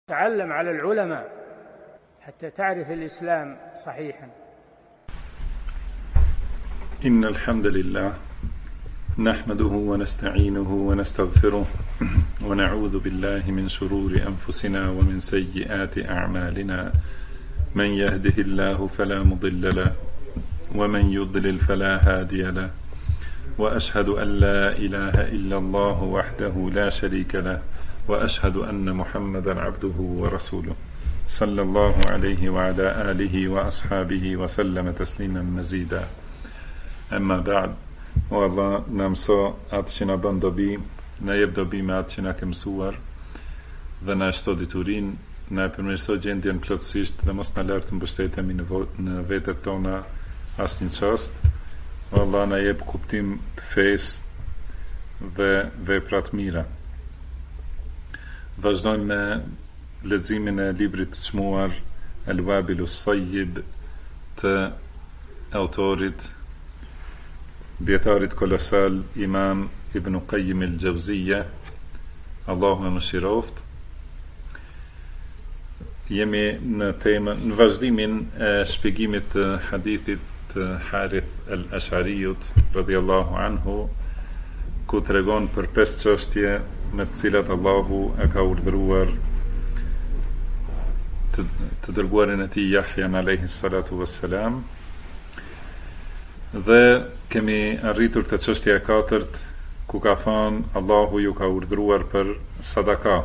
تعلم على العلماء حتى تعرف الإسلام صحيحا. إن الحمد لله نحمده ونستعينه ونستغفره ونعوذ بالله من شرور أنفسنا ومن سيئات أعمالنا، من يهده الله فلا مضل له ومن يضلل فلا هادي له، وأشهد أن لا إله إلا الله وحده لا شريك له، وأشهد أن محمدا عبده ورسوله صلى الله عليه وعلى آله وأصحابه وسلم تسليما مزيدا. أما بعد، o Allah na mëso atë që na bën dobi, na jep dobi me atë që na ke mësuar dhe na shto diturin, na përmirëso gjendjen plotësisht dhe mos na lër të mbështetemi në vetet tona asnjë çast. O Allah na jep kuptim të fesë dhe vepra të mira. Vazhdojmë me leximin e librit të çmuar Al-Wabilus Sayyib të autorit, djetarit kolosal Imam Ibn Qayyim al-Jawziyja, Allahu e mëshiroft. Jemi në vazhdimin e shpjegimit të hadithit të Harith al-Ash'ariyut radhiyallahu anhu, ku tregon për 5 çështje me të cilat Allahu e ka urdhëruar të dërguarin e tij Yahyan alayhi salatu wassalam. Dhe kemi arritur te çështja e 4, ku ka thënë Allahu ju ka urdhëruar për sadaka.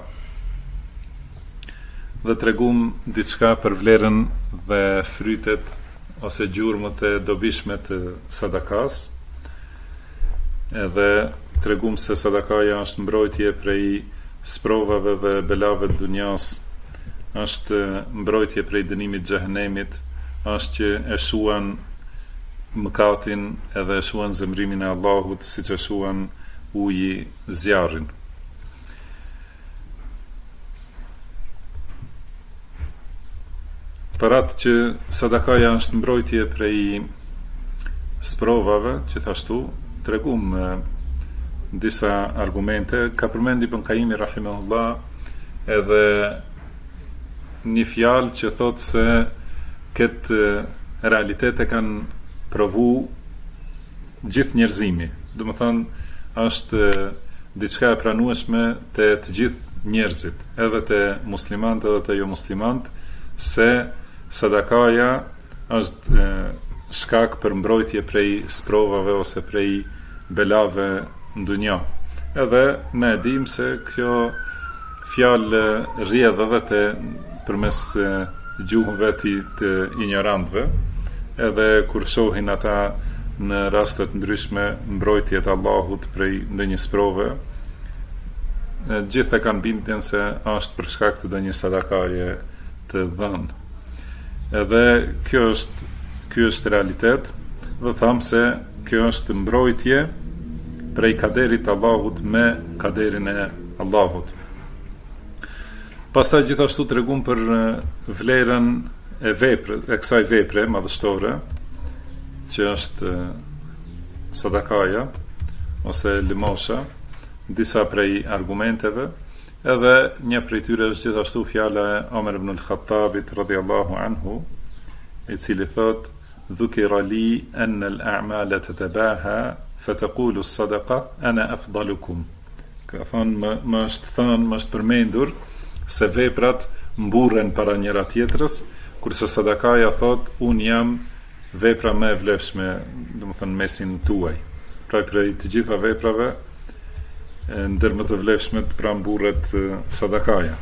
Dhe tregum diçka për vlerën dhe frytet ose gjurmët e dobishme të sadakas. Edhe tregum se sadakaja është mbrojtje prej sprovave dhe belave të dunjas, është mbrojtje prej dënimit xhehenemit, është që e shuan mëkatin edhe e shuan zemrimin e Allahut, siç e shuan uji zjarrin. Për atë që sadakaja është mbrojtje prej sprovave, gjithashtu tregum disa argumente. Ka përmendi Ibn Qayyim rahimahullah edhe një fjalë që thotë se këtë realitet e kanë provu gjithë njerëzimi. Do të thonë, është diçka e pranueshme te të gjithë njerëzit, edhe te muslimanët edhe te jo muslimanët, se sadakaja është shkak për mbrojtje prej sprovave ose prej belave në dunja. Edhe ne dim se kjo fjalë rrjedh edhe përmes gjuhëve të ignorantëve, edhe kur shohin ata në rastet ndryshme mbrojtjet e Allahut prej ndonjë sprove, gjithë e kanë bindjen se është për shkak të ndonjë sadakaje të dhënë. Edhe kjo është realitet, dhe tham se kjo është mbrojtje prej kaderit Allahut me kaderin e Allahut. Pastaj gjithashtu tregum për vlerën e kësaj vepre madhështore, që është sadakaja ose limosha, disa prej argumenteve, edhe një prej tyre është gjithashtu fjala e Omer ibn al-Khattabit radhiyallahu anhu, i cili thot: "Dhukira li anna al-a'mala tatabaha fataqulu as-sadaqa ana afdalukum." Ka thonë, më është përmendur se veprat mburren para njëra tjetrës, kurse sadakaja thot: "Unë jam vepra më e vlefshme, domethënë mesin tuaj." Pra prej të gjitha veprave, ndër më të vlefshmet pra mburret sadakaja.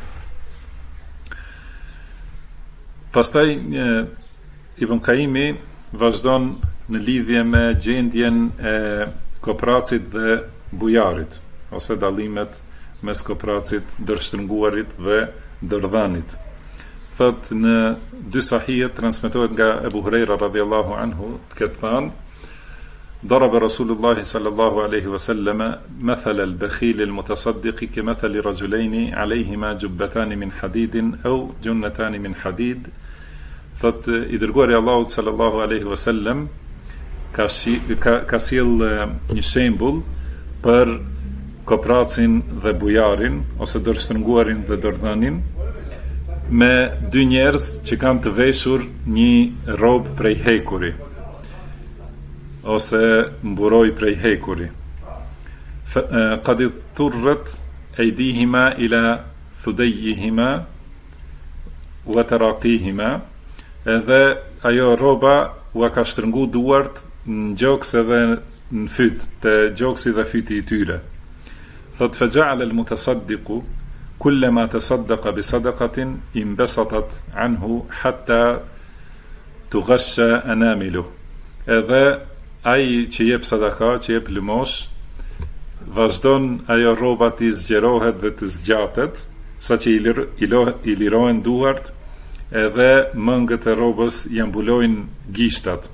Pastaj Ibn Qayyimi vazhdon në lidhje me gjendjen e kopracit dhe bujarit, ose dallimet mes kopracit, dërshtrënguarit dhe dërdhanit. Thot në dy sahihet transmetohet nga Ebu Hurajra radhiyallahu anhu, të ketë thënë: "Daraba Rasulullah sallallahu alaihi wasallam mathal al-bakhil al-mutasaddiq kamathali rajulayn alayhima jubbatan min hadidin aw junnatan min hadid." Thot i dërguari Allahut sallallahu alaihi wasallam ka sjell një shembull për kopracin dhe bujarin ose dërshtrënguarin dhe dërdhanin, me dy njerëz që kanë të veshur një robë prej hekuri ose mburoj prej hekuri. Qad turrat aydihima ila thudayhima wa taraqihima, edhe ajo roba u ka shtrëngu duart në gjoks edhe në fyt, te gjoksi dhe fyti i tyre. Thot faja'ala al-mutasaddiqu kullama tasaddaqa bi sadaqatin inbasatat anhu hatta tughashsha anamilu. Edhe ai që jep sadaka, që jep lëmosh, vazhdon ajo rroba të zgjerohet dhe të zgjatet, saqë i lirohen duart, edhe mëngët e rrobës i mbulojnë gishtat.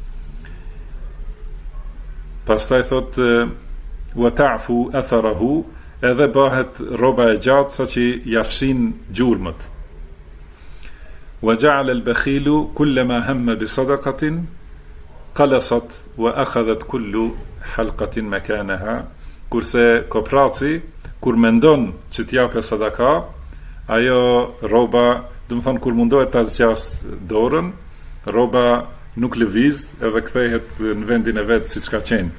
Pastaj thot wa ta'fu atharahu, edhe bëhet rroba e gjatë saqë ja fshin gjurmët. Wa ja'ala al-bakhilu kullama hamma bi sadaqatin qalasat wa akhadhat kullu halqatin makanaha, kurse kopraci kur mendon që t'jape sadaka, ajo roba, do të thonë kur mundohet ta zgjas dorën, roba nuk lëviz edhe kthehet në vendin e vet siç ka qenë.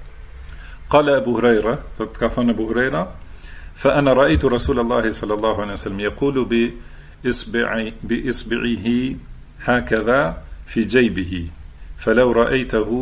Qala Abu Huraira, thot ka thënë Abu Huraira, fa ana ra'aytu Rasulullahi sallallahu alaihi wasallam yaqulu bi isbi'ihi hakadha fi jaybihi, falau ra'aytahu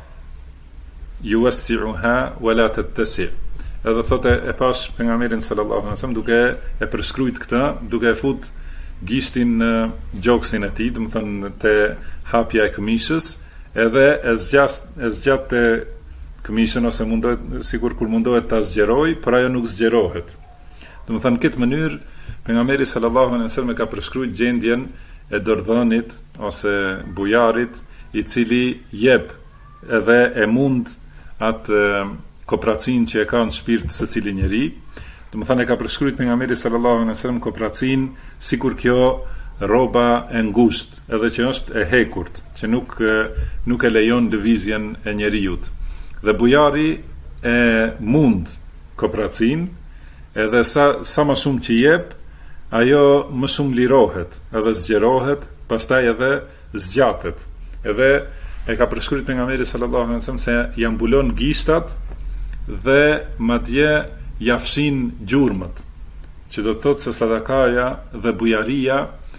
yuwassi'uha wala tattasi'. Edhe thotë e pash pejgamberin sallallahu alaihi wasallam duke e përshkruajt këtë, duke e fut gishtin në gjoksin e tij, do të thonë te hapja e këmishës, edhe e zgjat te këmishën ose mundohet sigur kur mundohet ta zgjeroj, por ajo nuk zgjerohet. Do të thonë këtë mënyrë pejgamberi sallallahu alaihi wasallam ka përshkruajt gjendjen e dordhënit ose bujarit i cili jep edhe e mund atë kopracin që e ka në shpirt së cili njeri. Do të thonë e ka përshkruajt pejgamberi sallallahu alaihi wasallam kopracin sikur kjo rroba e ngushtë, edhe që është e hekurt, që nuk e lejon lëvizjen e njerëzit. Dhe bujari e mund kopracin, edhe sa më shumë që jep, ajo më shumë lirohet, edhe zgjerohet, pastaj edhe zgjatet. Edhe e ka përshkruajt pejgamberi sallallahu alaihi wasallam se ja mbulon gishtat dhe madje ja fshin gjurmët, që do të thotë se sadakaja dhe bujaria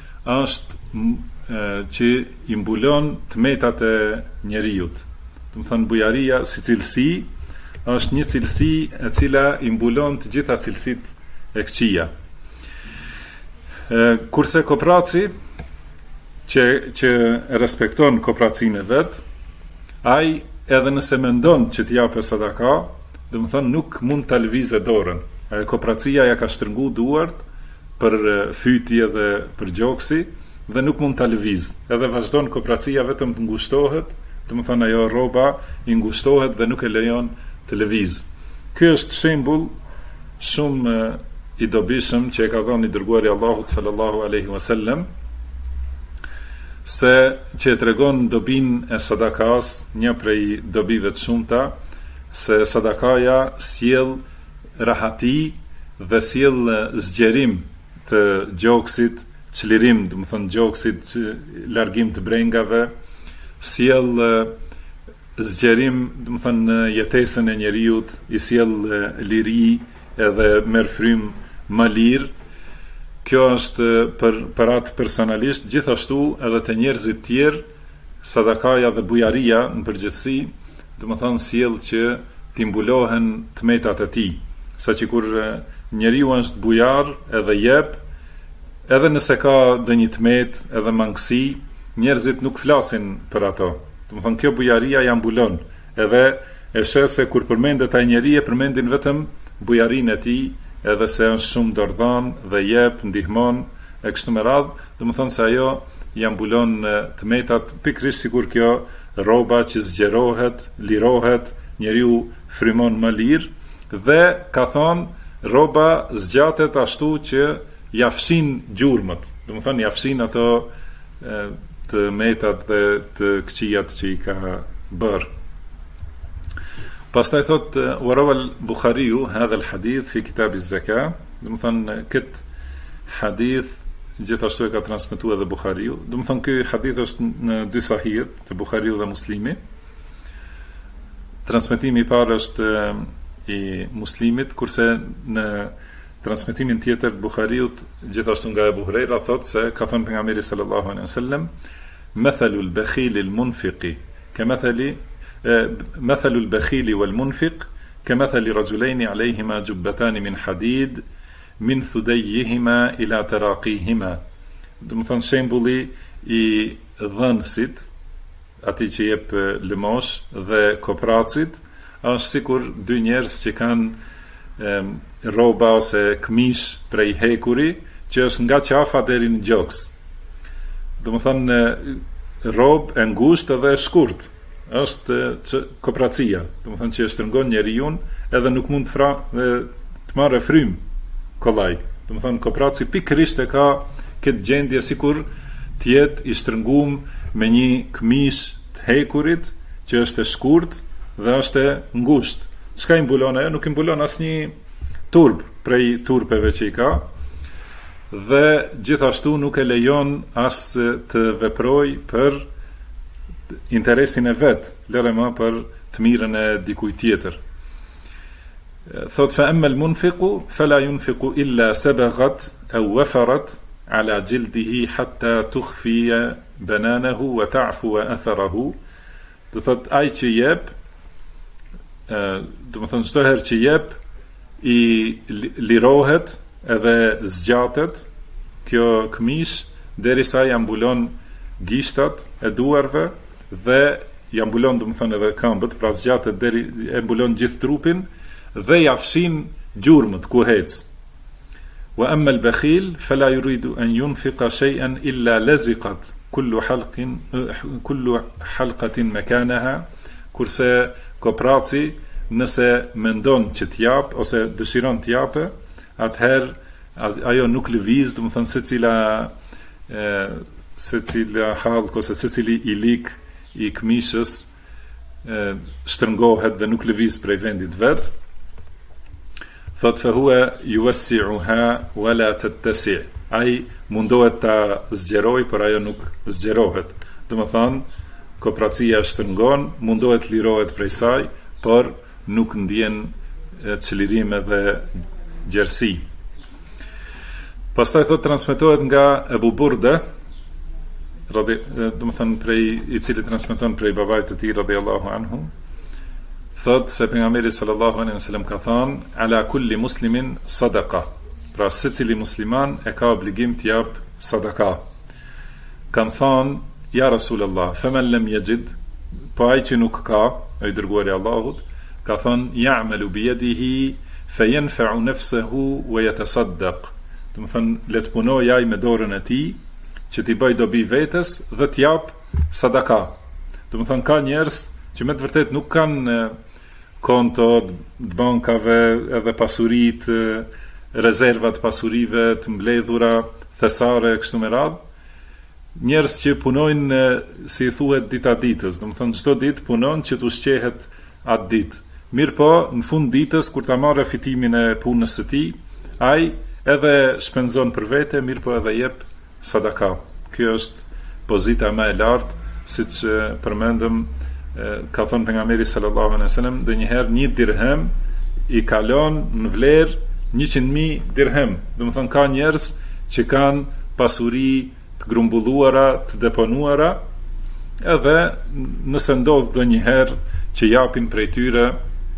është që i mbulon tmetat e njerëzit. Do të thonë bujaria si cilësi është një cilësi e cila i mbulon të gjitha cilësitë e këqija. Kurse kopraci që respekton kopracinë e vet, ai edhe nëse mendon që të japë sadaka, do të thonë nuk mund ta lëvizë dorën. Kopracia ja ka shtrëngu duart për fytje dhe për gjoksi dhe nuk mund ta lëvizë. Edhe vazhdon kopracia vetëm të ngushtohet, do të thonë ajo rroba i ngushtohet dhe nuk e lejon të lëvizë. Ky është shembull shumë i dobishëm që e ka dhënë i dërguari Allahut sallallahu alaihi wasallam, se që e tregon dobin e sadakas, një prej dobive të shumta, se sadakaja sjell rahati dhe sjell zgjerim të gjoksit, çlirim, do të thonë gjoksit, largim të brengave, sjell zgjerim, do të thonë jetesën e njerëzit, i sjell liri edhe merr frym më lirë. Kjo është për atë personalisht, gjithashtu edhe të njerëzit tjerë, sadakaja dhe bujaria në përgjithësi, do të thonë sjell që t'i mbulohen tmetat e tij. Saqë kur njeriu është bujar edhe jep, edhe nëse ka ndonjë tmet edhe mangësi, njerëzit nuk flasin për ato. Do të thonë kjo bujaria ja mbulon, edhe e sheh se kur përmendet ai njeri e përmendin vetëm bujarinë e tij, edhe se është shumë dordhan dhe jep, ndihmon e kështu me radhë, do të thonë se ajo ja mbulon tmetat, pikërisht sikur kjo rroba që zgjerohet, lirohet, njeriu frymon më lirë, dhe ka thonë rroba zgjatet ashtu që ja fshin gjurmët, do të thonë ja fshin ato të metat dhe të këqijat që i ka bërë. Pastaj thot warawa al-Bukhariu hadha al-hadith fi kitab az-zaka, do të thonë kët hadith gjithashtu e ka transmetuar edhe Buhariu. Do të thonë ky hadith është në dy sahihet, të Buhariu dhe Muslimi. Transmetimi i parë është i Muslimit, kurse në transmetimin tjetër të Buhariut, gjithashtu nga Abu Huraira, thotë se ka thënë pejgamberi sallallahu alaihi wasallam: "Mathalul bakhili al-munfiqi mathalul bakhili wal-munfiq kamathali rajulaini alayhima jubbatan min hadid min thudayhima ila taraqihima." Do të thonë shembulli i dhënësit, atij që jep lëmosh, dhe kopracit, është sikur dy njerëz që kanë rroba ose këmish prej hekuri që është nga qafa deri në gjoks. Do të thonë rrobë e ngushtë dhe e shkurt është kopracia. Do të thonë që shtrëngon njeriu edhe nuk mund të marrë frym kollaj. Do të thonë kopraci pikërisht e ka këtë gjendje sikur të jetë i shtrënguar me një këmish të hekurit që është e shkurt dhe është e ngushtë. Çka i mbulon ajo? Nuk i mbulon asnjë turp prej turpeve që i ka, dhe gjithashtu nuk e lejon as të veproj për interesin e vet, lere më për të mirën e dikujt tjetër. Thot fa amma al-munfiqu fala yunfiqu illa sabaghat aw wafarat ala jildihi hatta tukhfiya bananahu wa ta'fu atharahu. Do thot ai që jep, do të thonë çdo herë që jep i lirohet edhe zgjatet kjo këmish derisa ja mbulon gishtat e duarve dhe ja mbulon, do të thonë, edhe këmbët, pra zgjatet deri e mbulon gjithë trupin dhe ja fshin gjurmët ku hec. Wa amma al-bakhil fala yuridu an yunfiqa shay'an illa laziqat kullu halqatin makanaha. Kurse kopraci, nëse mendon që t'jap ose dëshiron t'jape, atëherë ajo nuk lëviz, do të thonë secila halq ose secili i lik i këmishës shtrëngohet dhe nuk lëviz prej vendit vet. Thot fa huwa yuwassi'uha wala tattasi'. Ai mundohet ta zgjeroj, por ajo nuk zgjerohet. Do të thonë kopracia shtrëngon, mundohet lirohet prej saj, por nuk ndjen çlirim dhe gjerësi. Pastaj thot transmetohet nga Abu Burda, do të thonë prej i cili transmeton prej babait të tij radhiyallahu anhu, thot se pejgamberi sallallahu alaihi wasallam ka thënë: "Ala kulli muslimin sadaqa." Pra secili musliman e ka obligim të jap sadaka. Kan thënë: "Ja Rasulullah, faman lam yajid", po ai që nuk ka, ai dërguari i Allahut, ka thënë: "Ya'malu bi yadihi fayanfa'u nafsahu wa yatasaddaq." Do të thonë le të punoj ai me dorën e tij që t'i bëj dobi vetes dhe t'jap sadaka. Do të thonë ka njerëz që me të vërtet nuk kanë konto të bankave edhe pasurit, rezervat pasurive të mbledhura, thesare, kështu me radhë. Njerëz që punojnë si thuhet dita ditës, do të thonë çdo ditë punon që të ushqehet atë ditë. Mirë po, në fund ditës, kur ta marrë fitimin e punës së tij, ai edhe shpenzon për vete, mirë po edhe jep sadaka. Kjo është pozita më e lartë, siç përmendëm, ka thënë pejgamberi sallallahu alaihi wasallam, ndonjëherë një dirhem i kalon në vlerë 100.000 dirhem. Do të thonë ka njerëz që kanë pasuri të grumbulluara, të deponuara, edhe nëse ndodh ndonjëherë që japin prej tyre,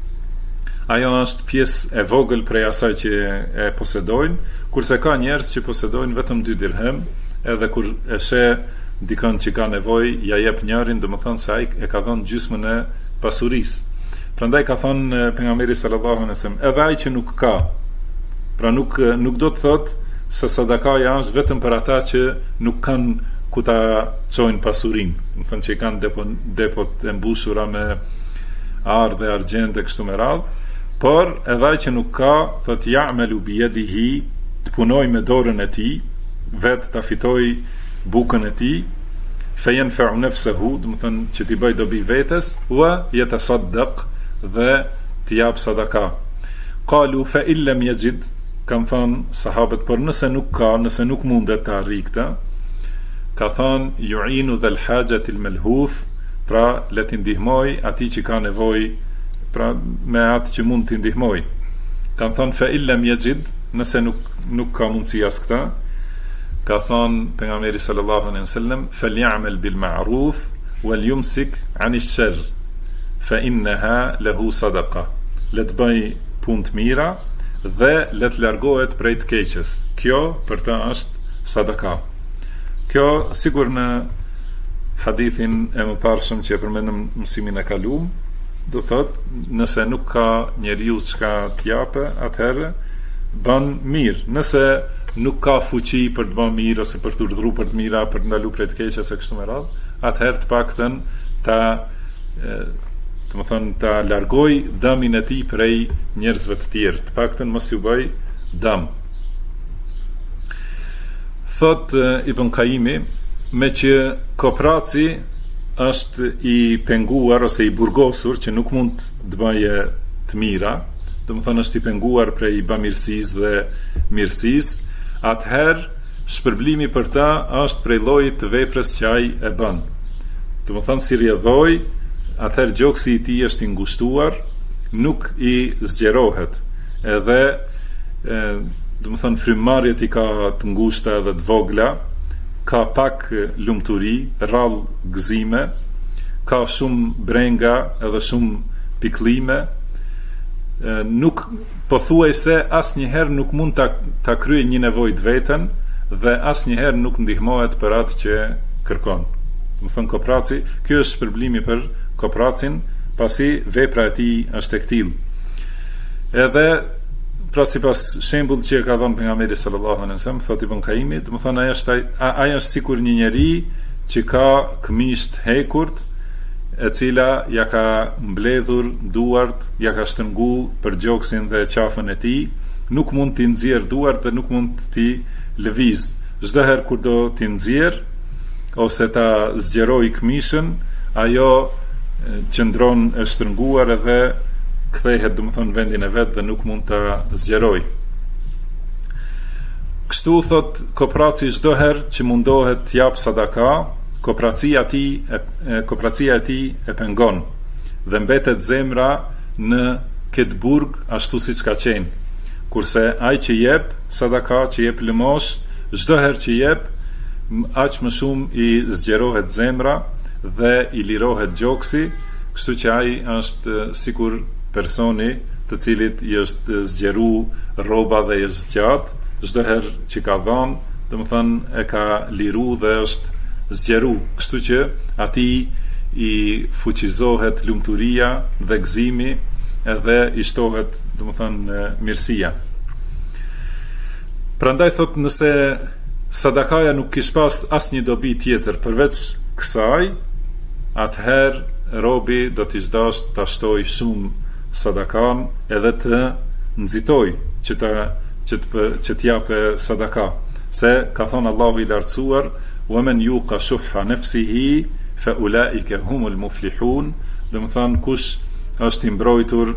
ajo është pjesë e vogël prej asaj që e posedojnë, kurse ka njerëz që posedojnë vetëm 2 dirhem, edhe kur e sheh dikon që ka nevojë, ja jep njërin, do të thonë se ai e ka dhënë gjysmën e pasurisë. Prandaj ka thënë pejgamberi sallallahu alaihi wasallam, edhe ai që nuk ka, pra nuk do të thotë se sadakaja është vetëm për ata që nuk kanë ku ta çojnë pasurinë, do të thonë që kanë depot e mbushura me ardh dhe argjend e kështu me radhë, por edhe ai që nuk ka, thotë ya'malu bi yadihi, të punoj me dorën e tij, vetë ta fitoj bukën e tij, fayanfa'u nafsahu, do të thonë që t'i bëj dobi vetes, wa yatasaddaq, dhe t'i jap sadaka. Qalu fa illam yajid, kanë thënë sahabët, por nëse nuk mundet të arrijë këtë, ka thënë yu'inu dhal hajati al malhuf, pra le të ndihmoj atij që ka nevojë, pra me atë që mund të ndihmoj. Kanë thënë fa illam yajid, nëse nuk ka mundësi as këtë, ka thënë pejgamberi sallallahu alaihi wasallam falyamal bil ma'ruf wal yumsik 'ani ash-sharr fa innaha lahu sadaqa. Le të bëj punë të mira dhe le të largohet prej të keqes. Kjo për ta është sadaka. Kjo sigur në hadithin e mëparshëm që e përmendëm mësimin e kaluam, do thot, nëse nuk ka njeriu çka t'jape, atëherë bën mirë. Nëse nuk ka fuqi për të bën mirë ose për të urdhëruar për të mira, për të ndaluar prej të keqes e kështu me radhë, atëherë të paktën ta largoj dëmin e tij prej njerëzve të tjerë, të paktën mos ju bëj dëm. Thot Ibn Qayimi, me që kooperaci është i penguar ose i burgosur që nuk mund të bëje të mira, do të thonë është i penguar prej bamirësisë dhe mirësisë, atëherë shpërblimi për ta është prej llojit të veprës që ai e bën. Do të thonë si rrjedhoi, atëherë gjoksi i tij është i ngushtuar, nuk i zgjerohet. Edhe do të thonë frymëmarrjet i ka të ngushta dhe të vogla, ka pak lumturi, rrallë gëzime, ka shumë brenga edhe shumë pikllime, nuk pothuajse asnjëherë nuk mund ta kryejë një nevojë të vetën dhe asnjëherë nuk ndihmohet për atë që kërkon. Do të thonë kooperaci, ky është shpërblimi për kooperacin, pasi vepra e tij është e tillë. Edhe pra sipas shembullit që ka dhënë pejgamberi sallallahu alaihi wasallam, thotë Ibn Qayimi, do të thonë ai është sikur një njeri që ka këmishë të hekurt, e cila ja ka mbledhur duart, ja ka shtrëngu për gjoksin dhe qafën e tij, nuk mund t'i nxjerr duart dhe nuk mund t'i lëviz. Çdo herë kur do t'i nxjerr ose ta zgjeroj këmishën, ajo qëndron e shtrënguar edhe kthehet domethënë vendin e vet dhe nuk mund ta zgjeroj. Kështu thot kooperaci çdo herë që mundohet të jap sadaka, kooperacia e tij e pengon dhe mbetet zemra në këtë burg ashtu siç ka qenë. Kurse ai që jep sadaka, që jep lëmosh, çdo herë që jep, aq më shumë i zgjerohet zemra dhe i lirohet gjoksi, kështu që ai është sikur personi të cilit i është zgjeru rroba dhe i është zgjat, çdo herë që ka dhënë, domethënë e ka liru dhe është zgjeru, kështu që atij i fuqizohet lumturia dhe gëzimi edhe i shtohet domethënë mirësia. Prandaj thot, nëse sadakaja nuk kish pas asnjë dobi tjetër përveç kësaj, atëherë robi do t'i zdash ta shtoj shumë sadakan edhe të nxitoj që t'jape sadaka, se ka thonë Allahu i lartësuar, wa man yuqa shuhha nafsihi fa ulaika humul muflihun, do të thonë kush është i mbrojtur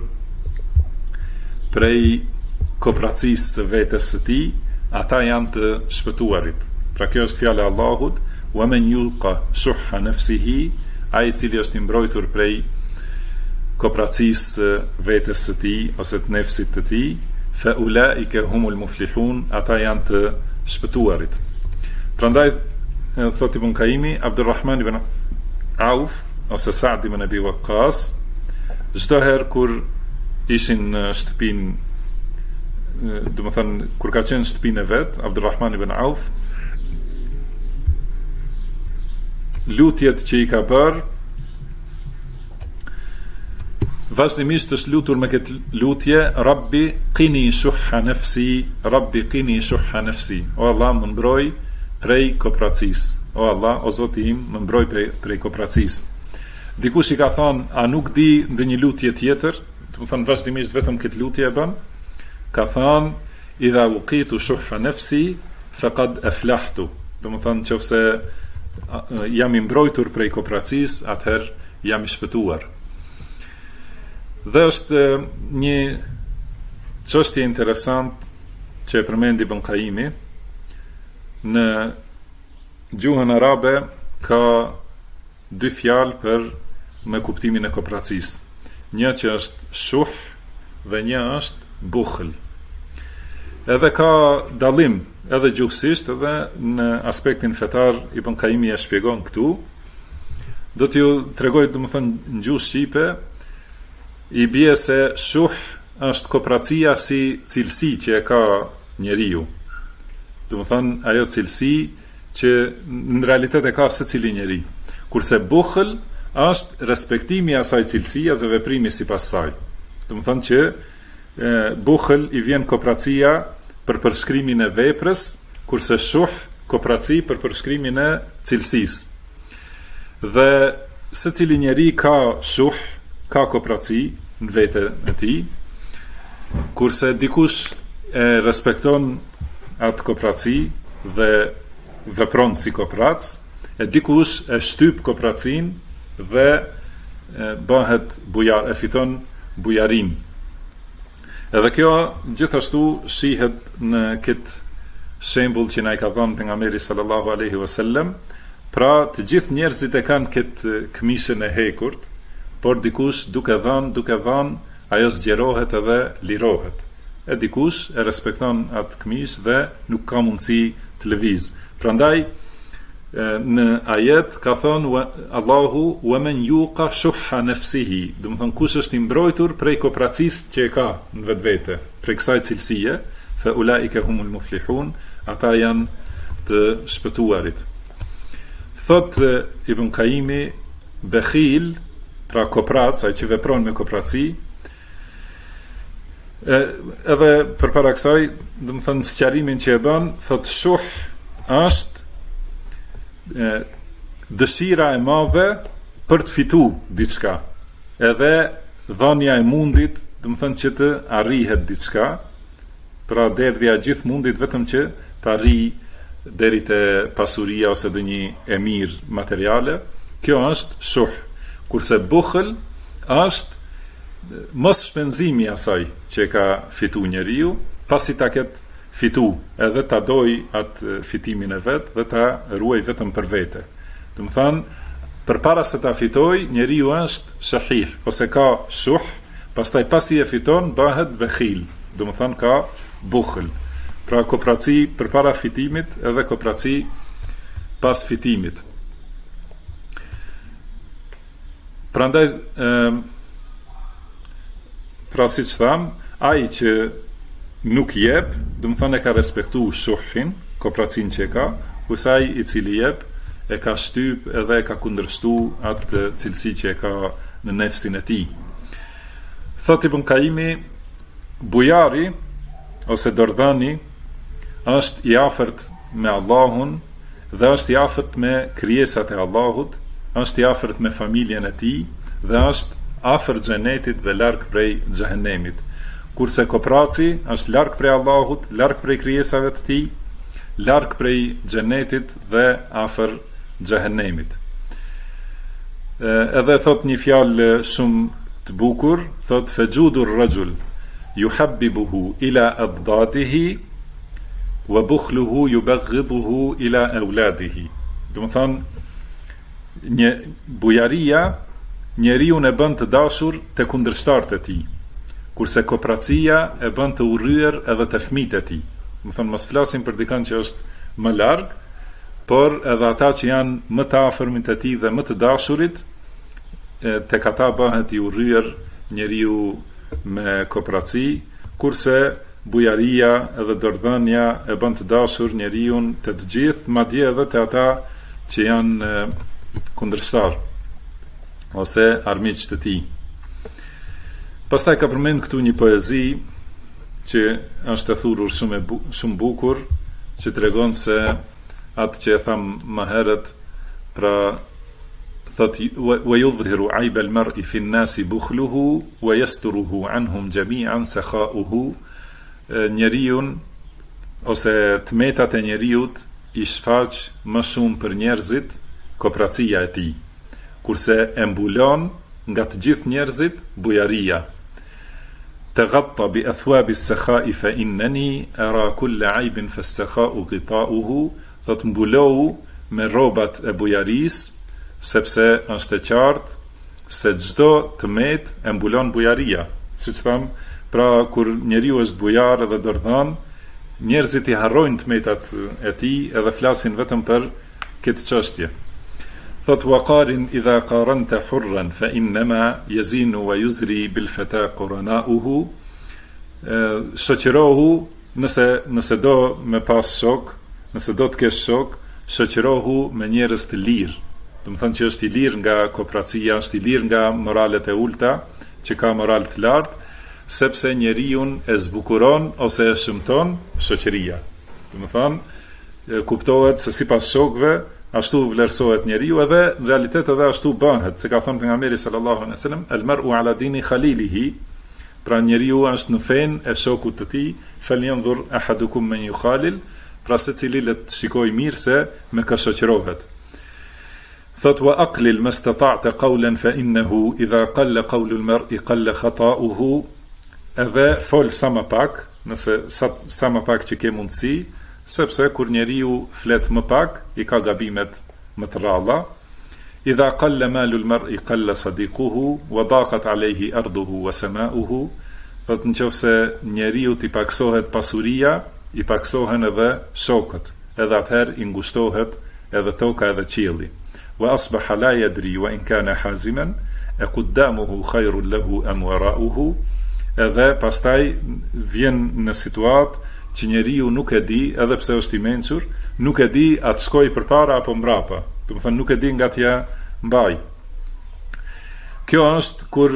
prej kooperacisë së vetes së tij, ata janë të shpëtuarit. Pra kjo është fjala e Allahut, wa man yuqa shuhha nafsihi, ai i cili është i mbrojtur prej kooperacisë vetes së tij ose të nefsit të tij, fa ulaika humul muflihun, ata janë të shpëtuarit. Prandaj thot Ibn Qayimi, Abdulrahman ibn Auf ose Sa'd ibn Abi Waqqas, çdo herë kur ishin në shtëpinë, do të thënë kur ka qenë në shtëpinë e vet, Abdulrahman ibn Auf, lutjet që i ka bërë, vazhdimisht është lutur me këtë lutje, Rabbi qini shuhha nafsi, Rabbi qini shuhha nafsi, o Allah më mbroj prej kooperacisë, o Allah, o Zoti im, më mbroj prej kooperacisë. Dikush i ka thonë, a nuk di ndonjë lutje tjetër? Do të thonë vazhdimisht vetëm këtë lutje e bën. Ka thonë, idha uqitu shuhha nafsi faqad aflahtu. Do të thonë nëse jam i mbrojtur prej kooperacisë, atëherë jam i shpëtuar. Dhe është një çështje interesant që e përmendi Ibn Qayyimi, në gjuhën arabe ka dy fjalë për me kuptimin e kooperacisë. Një që është shuh dhe një është bukhl. Edhe ka dallim edhe gjuhësisht edhe në aspektin fetar. Ibn Qayyimi e shpjegon këtu. Do t'ju tregoj domethënë në gjuhë shqipe i bie se shuh është kooperacia si cilësi që e ka njeriu. Domethënë ajo cilësi që në realitet e ka secili njeri. Kurse bukhl është respektimi i asaj cilësie dhe veprimi sipas saj. Domethënë që bukhl i vjen kooperacia për përshkrimin e veprës, kurse shuh kooperaci për përshkrimin e cilësisë. Dhe secili njeri ka shuh, ka kooperaci në veten e tij, kurse dikush e respekton atë kooperaci dhe vepron si kooperac, e dikush e shtyp kooperacin dhe bëhet bujar, e fiton bujarin. Edhe kjo gjithashtu shihet në këtë shembull që na i ka dhënë pejgamberi sallallahu alaihi wasallam. Pra të gjithë njerëzit e kanë këtë këmishën e hekurt, por dikush duke dhënë, ajo zgjerohet edhe lirohet. E dikush e respekton atë këmishë dhe nuk ka mundësi të lëviz. Prandaj në ajet ka thonë Allahu wa man yuqa shuhha nafsihi, do të thonë kush është i mbrojtur prej kooperacisë që e ka në vetvete, prej kësaj cilësie, fa ulaika humul muflihun, ata janë të shpëtuarit. Thot Ibn Qayyimi, bekhil, pra kooperac, ai që vepron me kooperaci, edhe përpara kësaj, do të thënë sqarimin që e bën, thot shuh është dëshira e madhe për të fituar diçka. Edhe dhënia e mundit, do të thënë që të arrihet diçka, pra derdhja gjithë mundit vetëm që të arrijë deri te pasuria ose dhe një e mirë materiale. Kjo është shuh. Kurse bukhl është mos shpenzimi asaj që ka fitu njeriu, pasi ta ketë fitu, edhe ta doj atë fitimin e vet dhe ta ruaj vetëm për vete. Do të thonë, përpara se ta fitoj, njeriu është shahih ose ka shuh, pastaj pasi e fiton bëhet bekhil. Do të thonë ka bukhl. Pra kooperaci përpara fitimit edhe kooperaci pas fitimit. Prandaj pra siç tham, ai që nuk jep, do të thonë e ka respektuar shuhin, kooperacin që e ka, kurse ai i cili jep e ka shtyp edhe e ka kundërshtuar atë cilësi që e ka në nefsin e tij. Thot Ibn Qayyimi, bujari ose dordhani është i afërt me Allahun dhe është i afërt me krijesat e Allahut, është i afërt me familjen e tij dhe është afër xhenetit dhe larg prej xhehenemit. Kurse kooperaci është larg prej Allahut, larg prej krijesave të tij, larg prej xhenetit dhe afër xhehenemit. Edhe thot një fjalë shumë të bukur, thot fejudur rajul yuhabbibuhu ila adadihi wa bukhluhu yubaghidhuhu ila auladihi. Do të thonë një bujaria njeriu e bën të dashur te kundërshtarët e tij, kurse kooperacia e bën të urryer edhe te fëmijët e tij. Do të thonë mos flasim për dikën që është më larg, por edhe ata që janë më të afërmit të tij dhe më të dashurit, tek ata bëhet i urryer njeriu me kooperaci, kurse bujaria edhe dordhënia e bën të dashur njeriu te të gjithë, madje edhe te ata që janë kundërshtar ose armiq të tij. Pastaj ka përmend këtu një poezi që është e thurur shumë bukur, që tregon se atë që e tham më herët, pra thot wa yudhhiru aib al-mar'i fi an-nasi bukhluhu wa yasturuhu anhum jami'an sakha'uhu. Njeriu ose tmetat e njeriut i shfaq më shumë për njerëzit kooperacia e tij, kurse e mbulon nga të gjithë njerëzit bujaria. taghatta bi athwabi as-sakha'i fa innani ara kull 'aybin fa as-sakha'u ghita'uhu, thot mbulohu me rrobat e bujarisë, sepse është e qartë se çdo tmet e mbulon bujaria. Siç tham, pra kur njeriu është bujar dhe dordhan, njerëzit i harrojnë tmetat e tij edhe flasin vetëm për këtë çështje. Thot waqarin idha qaranta hurran fa innama yazinu wa yuzri bil fata qurana'uhu, shoqërohu nëse do me pas shok, nëse do të kesh shok, shoqërohu me njerëz të lirë. Do të thonë që është i lirë nga kooperacia, është i lirë nga moralet e ulta, që ka moral të lartë, sepse njeriu e zbukuron ose e shëmton shoqëria. Do të thonë, kuptohet se sipas shokëve ashtu vlerësohet njeriu, edhe në realitet edhe ashtu bëhet, se ka thënë pejgamberi sallallahu alaihi wasallam, el mar'u ala dini khalilihi, pra njeriu është në fenë e shokut të tij, falyanzur ahadukum man yukhalil, pra secili le të shikojë mirë se me kë shoqërohet. Thot wa aqlil mastata'ta qawlan fa innahu idha qalla qawlu al-mar'i qalla khata'uhu, edhe fol sa më pak, nëse sa më pak që ke mundësi, sepse kur njeriu flet më pak, i ka gabimet më të rralla. Idha qalla malu al-mar'i qalla sadiquhu wa daqat alayhi arduhu wa sama'uhu, thot nëse njeriu i paksohet pasuria, i paksohen edhe shokët, edhe atëherë i ngushtohet edhe toka edhe qielli. Wa asbaha la yadri wa in kana haziman quddamuhu khairun lahu am wara'uhu, edhe pastaj vjen në situatë që njeriu nuk e di, edhe pse është i mençur, nuk e di atë shkoj përpara apo mbrapa. Do të thonë nuk e di nga t'ja mbaj. Kjo është kur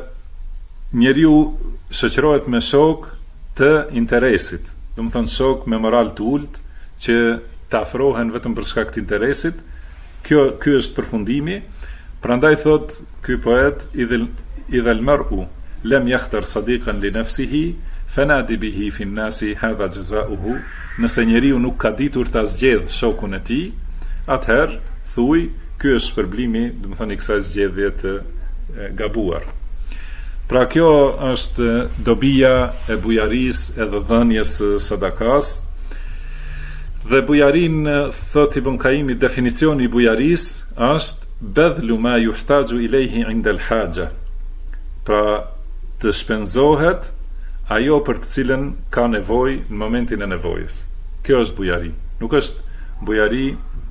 njeriu shoqërohet me shok të interesit. Do të thonë shok me moral të ulët që të afrohen vetëm për shkak të interesit. Ky është përfundimi. Prandaj thot ky poet, idha al-mar'u lam yakhtar sadiqan li nafsihi fanadi bihi fi an-nasi hadha jazauhu, nëse njeriu nuk ka ditur ta zgjedh shokun e tij, atëherë thuj ky është shpërblimi, do të thonë, i kësaj zgjedhje të gabuar. Pra kjo është dobia e bujarisë edhe dhënjes sadakas. Dhe bujarin, thot Ibn Qayyim, definicioni i bujarisë është badhlu ma yuhtaju ilayhi 'inda al-haja. Pra të shpenzohet ajo për të cilën ka nevojë në momentin e nevojës. Kjo është bujari. Nuk është bujari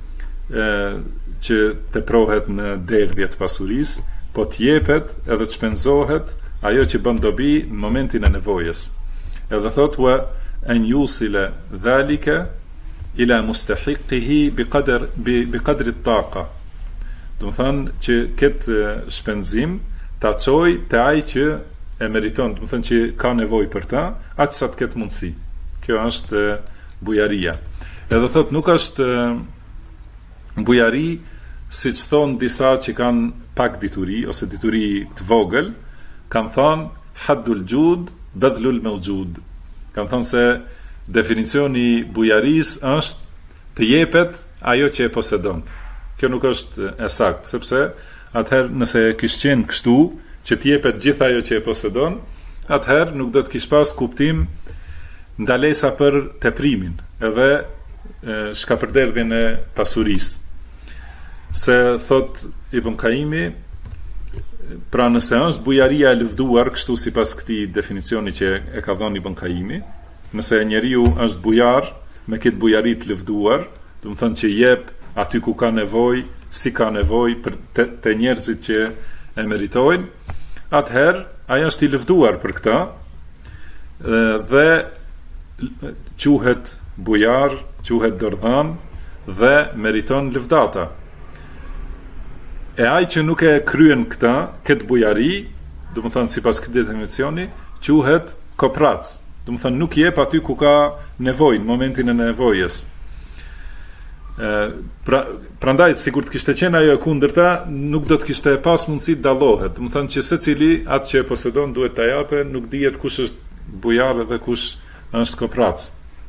që teprohet në derdhje të pasurisë, po të jepet edhe të shpenzohet ajo që bën dobi në momentin e nevojës. Edhe thot wa an yusila dhalika ila mustahiqihi biqadri at-taqa. Do të thonë që këtë shpenzim ta çoj te ai që e meriton, do të thonë që ka nevojë për ta, aq sa të ketë mundësi. Kjo është bujaria. Edhe thot nuk është bujari siç thon disa që kanë pak dituri ose dituri të vogël, kanë thonë haddul jud badlul mawjud. Kanë thonë se definicioni i bujarisë është të jepet ajo që e posedon. Kjo nuk është e saktë, sepse atëherë nëse kish qenë kështu, që të jepet gjithë ajo që e posedon, atëherë nuk do të kish pas kuptim ndalesa për teprimin, edhe shkapërderdhjen e pasurisë. Se thot Ibn Qayyimi, pra nëse është bujaria e lëvduar, kështu sipas këtij definicioni që e ka dhënë Ibn Qayyimi, nëse njeriu është bujar me këtë bujari të lëvduar, do të thonë që jep aty ku ka nevojë, si ka nevojë për te njerëzit që e meritojnë, atëherë ajo është i lëvduar për këtë dhe quhet bujar, quhet dordhan dhe meriton lëvdata. E ai që nuk e kryen këtë bujari, do të thonë sipas këtij definicioni, quhet koprac. Do të thonë nuk jep aty ku ka nevojë në momentin e nevojës. Prandaj sikur të kishte qenë ajo e kundërta, nuk do të kishte pas mundësi të dallohet. Do të thonë që secili atë që e posedon duhet ta japë, nuk dihet kush është bujar dhe kush është koprac.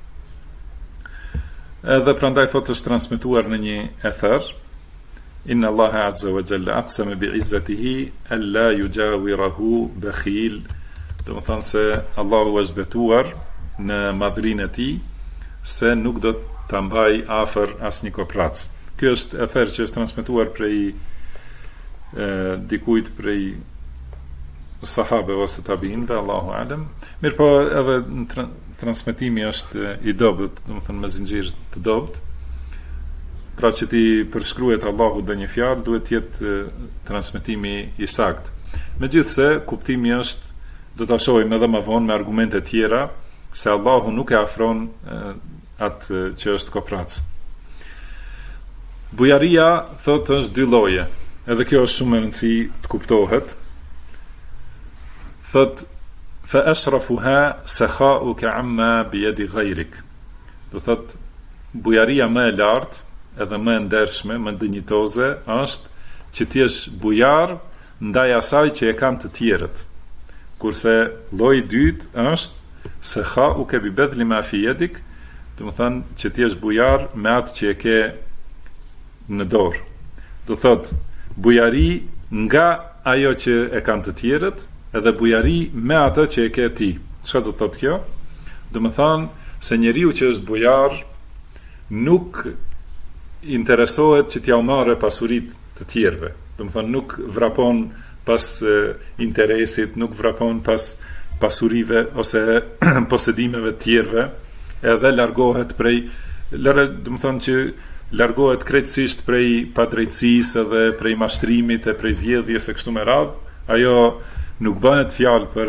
Edhe prandaj thotë është transmetuar në një ether, inna Allaha azza wa jalla aqsama bi izzatihi alla yujawirahu bakhil Do të thonë se Allahu është betuar në madhrinë e tij se nuk do ta mbaj afër asnjë koprac. Ky është ether që është transmetuar prej dikujt prej sahabeve ose tabiinëve, Allahu alem. Mirë po edhe transmetimi është i dobët, do të thonë me zinxhir të dobët. Pra që ti përshkruhet Allahu dhe një fjalë, duhet të jetë transmetimi i saktë. Megjithse kuptimi është, do ta shohim edhe më vonë me argumente tjera, se Allahu nuk e afron atë që është koprac. Bujaria thotë është dy lloje. Edhe kjo është shumë e rëndësishme të kuptohet. Thot fa ashrafuha sakha'uka amma bi yadi ghayrik. Do thot bujaria më e lartë edhe më e ndershme, më dinjitoze është që ti jesh bujar ndaj asaj që e kanë të tjerët. Kurse lloji i dytë është sakha'uka bi badli ma fi yadik, do të thonë që ti jesh bujar me atë që e ke në dorë. Do thot bujari nga ajo që e kanë të tjerët, edhe bujari me atë që e ke ti. Çka do thotë kjo? Do të thonë se njeriu që është bujar nuk interesohet që t'ja marrë pasuritë të tjerëve. Do të thonë nuk vrapon pas interesit, nuk vrapon pas pasurive ose posedimeve të tjerëve, edhe largohet prej, do të thonë që largohet krejtësisht prej padrejtësisë edhe prej mashtrimit e prej vjedhjes e kështu me radhë. Ajo nuk bëhet fjalë për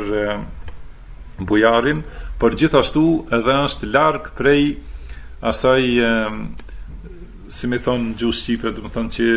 bujarin, por gjithashtu edhe është larg prej asaj si më thon gjuhë shqipe, do të thonë që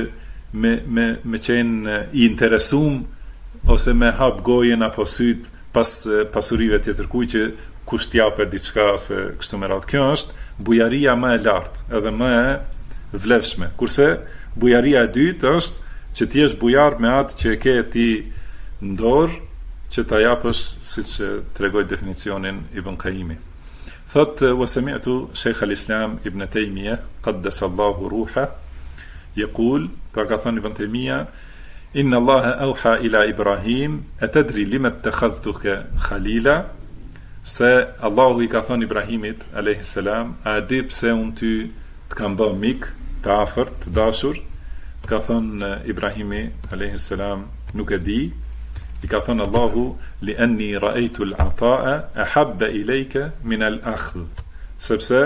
me qenë i interesum ose me hap gojen apo syt pas pasurive të tjerë që kush t'japet diçka ose kështu me radhë. Kjo është bujaria më e lartë, edhe më e vlefshme. Kurse bujaria e dytë është që ti jesh bujar me atë që e ke ti në dorë, që ta japësh siç tregoi definicionin Ibn Qayyimi. Thot wa sami'tu Sheikh al-Islam Ibn Taymiyyah qaddasa Allahu ruha yaqul, pra ka thënë Ibn Taymiyyah, inna Allaha awha ila Ibrahim atadri lima ittakhadhtuka khalila, se Allahu i ka thënë Ibrahimit alayhi salam, a di pse unë ty të kam bë mik, të afërt, të dashur? Ka thënë Ibrahimi alayhi salam, nuk e di. I ka thënë Allahu, li anni ra'aytu al-ata'a ahabba ilayka min al-akhdh, sepse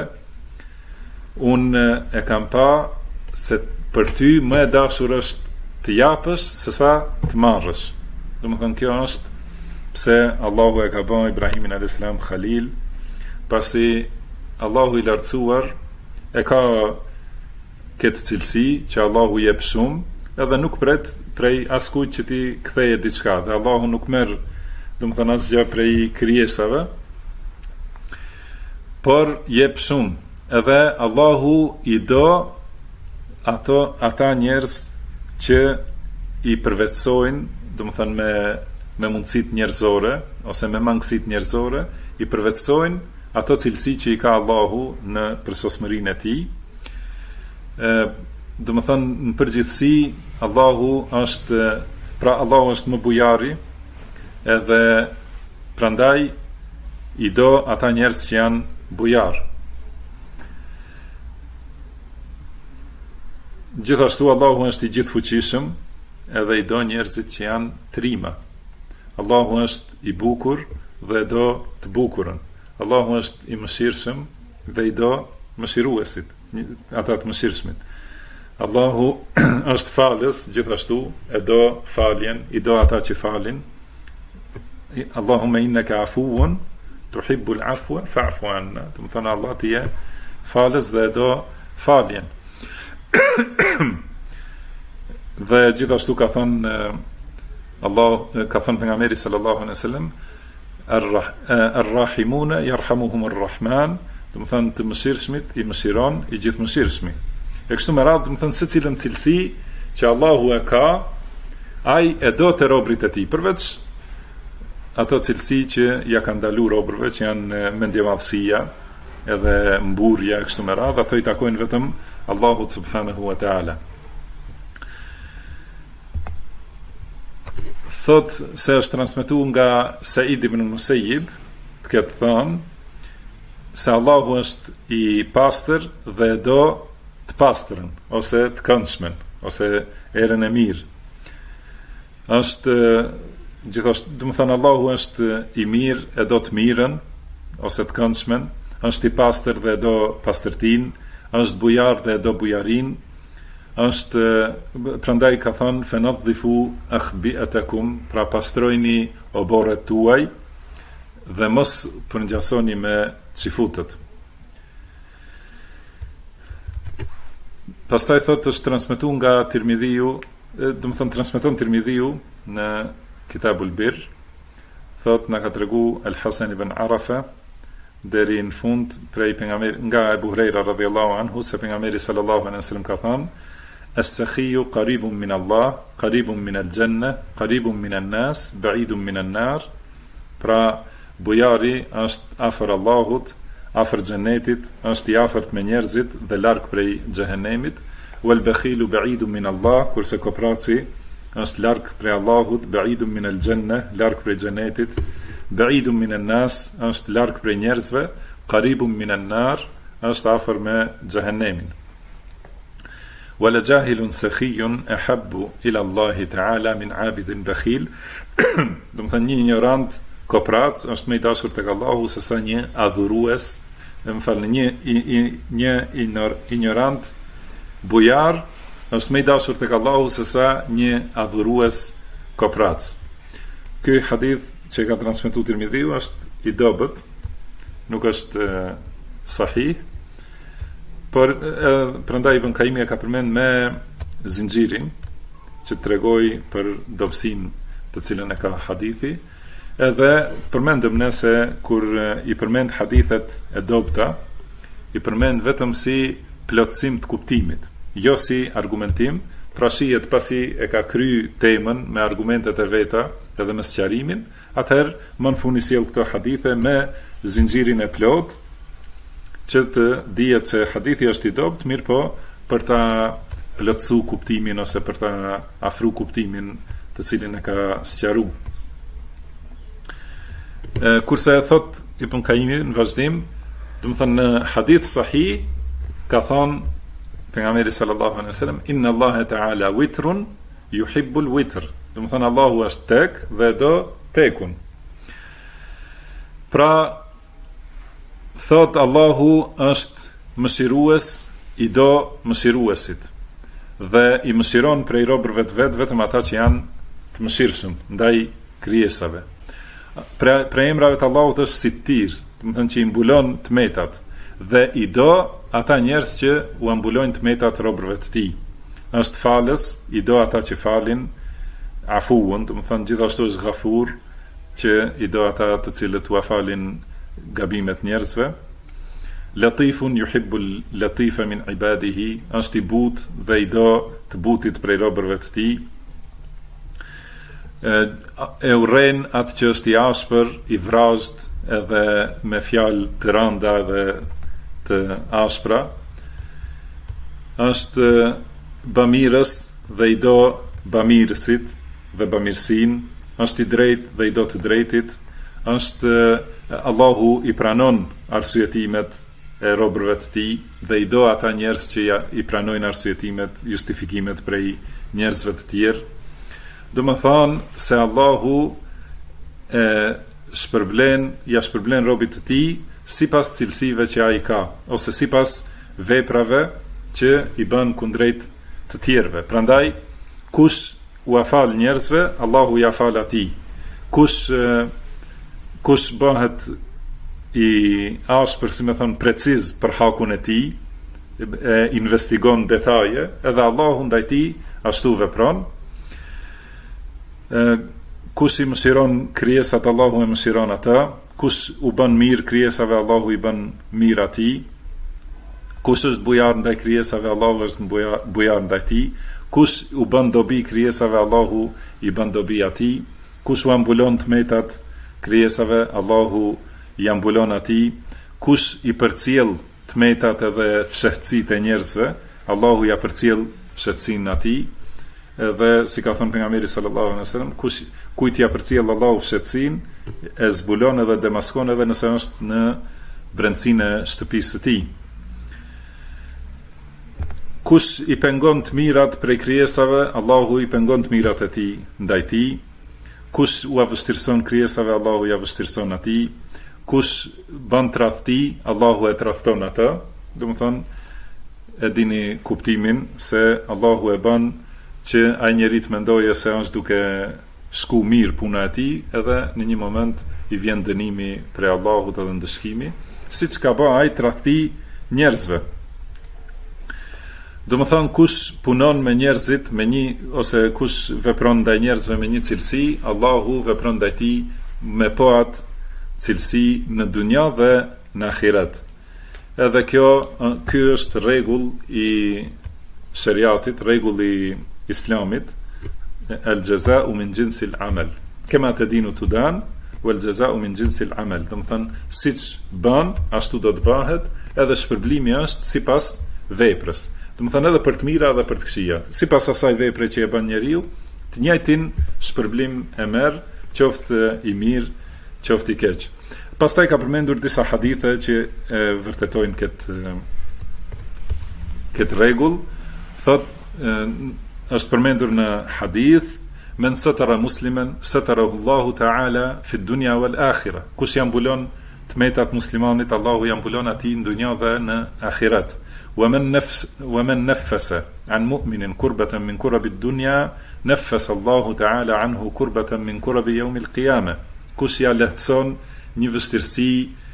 unë e kam pa se për ty më e dashur është të japësh sesa të marrësh. Domethënë kjo është pse Allahu e ka bën Ibrahimin alayhis salam Khalil, pasi Allahu i lartësuar e ka këtë cilësi që Allahu jep shumë, edhe nuk pret prej askujt që ti ktheje diçka, dhe Allahu nuk merr, domethënë asgjë prej krijesave, por jep shumë. Edhe Allahu i do ata njerëz që i përvetsojnë, domethënë me mundësitë njerëzore ose me mangësitë njerëzore, i përvetsojnë ato cilësi që i ka Allahu në përsosmërinë e tij. Do më thënë në përgjithësi Allahu është më bujari, edhe prandaj i do ata njerëz që janë bujar. Gjithashtu Allahu është i gjithfuqishëm, edhe i do njerëzit që janë trima. Allahu është i bukur dhe do të bukurën. Allahu është i mëshirshëm dhe i do mëshiruesit, ata të mëshirshmit. Allahu është falës, gjithashtu e do faljen, i do ata që falin. Allahumma innaka afuwun tuhibbul afwa fa'fu anna. Do të thonë Allah ti je falës dhe e do faljen. Dhe gjithashtu ka thënë ka thënë pejgamberi sallallahu alaihi wasallam, ar-rahimuna yarhamuhumur rahman, do të thonë të mëshirshmit i mëshiron i gjithmëshirshmi. E kështu me radhë, do të thonë se cilën cilësi që Allahu e ka, ai e do të robrit e tij, përveç ato cilësi që ja kanë ndaluar robërve, që janë mendjemadhësia edhe mburrja e kështu me radhë, ato i takojnë vetëm Allahut subhanahu wa taala. thot se është transmetuar nga Said ibn Musayyib, të ketë thënë se Allahu është i pastër dhe do të pastrën, ose të këndshmën, ose erën e mirë. Është gjithashtu, do të thënë Allahu është i mirë e do të mirën, ose të këndshmën, është i pastër dhe do pastërtin, është bujar dhe do bujarin, është, prandaj ka thënë fenadhifu akhbi'atakum, pra pastrojni oborret tuaj dhe mos përngjasoni me çifutët. Pastaj thotë është transmetuar nga Tirmidhiu, do të thënë transmeton Tirmidhiu në Kitabul Birr, thotë na ka treguar Al-Hasan ibn Arafa deri në fund prej pejgamberit nga Abu Huraira radhiyallahu anhu se pejgamberi sallallahu alaihi wasallam ka thënë as-sakhiyu qaribun min Allah, qaribun min al-janna, qaribun min an-nas, ba'idun min an-nar. Pra bujari është afër Allahut, afër xhenetit, është i afërt me njerëzit dhe larg prej xhehenemit. Wal bakhilu ba'idun min Allah, kurse kopraci është larg prej Allahut, ba'idun min al-janna, larg prej xhenetit. Ba'idun min an-nas, është larg prej njerëzve, qaribun min an-nar, është afër me xhehenemin. Wala jahilun sakhiyun ahabbu ila Allah ta'ala min 'abidin bakhil. Do të thënë një ignorant koprac është më i dashur tek Allahu se sa një adhurues, më falni, një ignorant bujar është më i dashur tek Allahu se sa një adhurues koprac. Ky hadith që ka transmetuar Tirmidhiu është i dobët, nuk është sahih. Por prandaj Ibn Kaimi ka përmend me zinxhirin që tregoi për dobësinë të cilën e ka hadithi, edhe përmendëm ne se kur i përmend hadithet e dobta, i përmend vetëm si plotësim të kuptimit, jo si argumentim, pra shihet pasi e ka kry temën me argumentet e veta edhe me sqarimin, atëherë më në fund i sjell këto hadithe me zinxhirin e plot, që të dihet se hadithi është i dobët, mirë po për ta plotësu kuptimin ose për ta afru kuptimin të cilin e ka sqaruar. Kurse thot Ibn Kaimi në vazhdim, do të thënë në hadith sahih ka thënë pejgamberi sallallahu alaihi wasallam inna Allaha ta'ala witrun yuhibbul witr. Do të thënë Allahu është tek dhe do tekun. Pra thot Allahu është mëshirues, i do mëshiruesit dhe i mëshiron prej robërve të vetë vetëm ata që janë të mëshirshëm ndaj krijesave. Pra emrave të Allahut është Sittir, do të thënë që i mbulon tmetat, dhe i do ata njerëz që u ambulojnë tmetat robërve të tij. Është falës, i do ata që falin, afuun, do të thënë gjithashtu është Ghafur, që i do ata të cilët u falin gabimet njerëzve. Latifun yuhibbul latifa min ibadihi, është i butë dhe i do të butit prej robërve të tij. E urren atë që është i ashpër, i vrazhd edhe me fjalë të rënda dhe të ashpra. Është bamirës dhe i do bamirësit dhe bamirësin. Është i drejtë dhe i do të drejtit. Është Allahu i pranon arsyetimet e robërve të tij dhe i do ata njerëz që i pranojnë arsyetimet, justifikimet prej njerëzve të tjerë. Do më thonë se Allahu shpërblen robit të tij sipas cilësive që ai ka, ose sipas veprave që i bën kundrejt të tjerëve. Prandaj kush u afal njerëzve, Allahu i afal atij. Kush bëhet i ashpër, si me thonë, preciz për hakun e tij, investigon detaje, edhe Allahu ndaj tij ashtu vepron. Kush i mëshiron krijesat, Allahu e mëshiron ata. Kush u bën mirë krijesave, Allahu i bën mirë atij. Kush është bujar ndaj krijesave, Allahu është bujar ndaj tij. Kush u bën dobi krijesave, Allahu i bën dobi atij. Kush u ambulon tmetat krijesave, Allahu i ambulon atij. Kush i përcjell tmetat edhe fshehtësitë e njerëzve, Allahu ja përcjell fshehtësinë atij. Dhe si ka thënë pejgamberi sallallahu alaihi wasallam, kujt ja përcjell Allahu fshehtësinë, e zbulon edhe demaskon edhe nëse është në brendësinë e shtëpisë së tij. Kush i pengon të mirat prej krijesave, Allahu i pengon të mirat e tij ndaj tij. Kush u vështirëson krijesave, Allahu ja vështirëson atij. Kush bën tradhti, Allahu e tradhton atë. Domethënë, e dini kuptimin se Allahu e bën që ai njeri të mendojë se është duke shku mirë puna e tij, edhe në një moment i vjen dënimi prej Allahut edhe ndëshkimi, siç ka bë ai tradhti njerëzve. Domethënë, kush punon me njerëzit me një, ose kush vepron ndaj njerëzve me një cilësi, Allahu vepron ndaj tij me po atë cilësi në dunja dhe në ahiret. Edhe ky është rregull i shariatit, rregull i Islamit, el jaza'u min jinsil amal. Kema tadinu tudan wal jaza'u min jinsil amal. Domethënë, siç bën, ashtu do të bëhet, edhe shpërblimi është sipas veprës. Domethënë, edhe për të mira dhe për të këqija. Sipas asaj vepre që e bën njeriu, të njëjtin shpërblim e merr, qoftë i mirë, qoftë i keq. Pastaj ka përmendur disa hadithe që vërtetojnë këtë rregull. Thot, është përmendur në hadith, men satara muslimen satarahu Allahu ta'ala fi dunya wal akhirah. Kush ja mbulon tmetat muslimanit, Allahu ja mbulon atij në dunja dhe në ahiret. Wa man nafasa an mu'minin kurbatan min kurabi ad-dunya nafasa Allahu ta'ala anhu kurbatan min kurabi yawm al-qiyamah. Kush ja lehtëson një vështirësi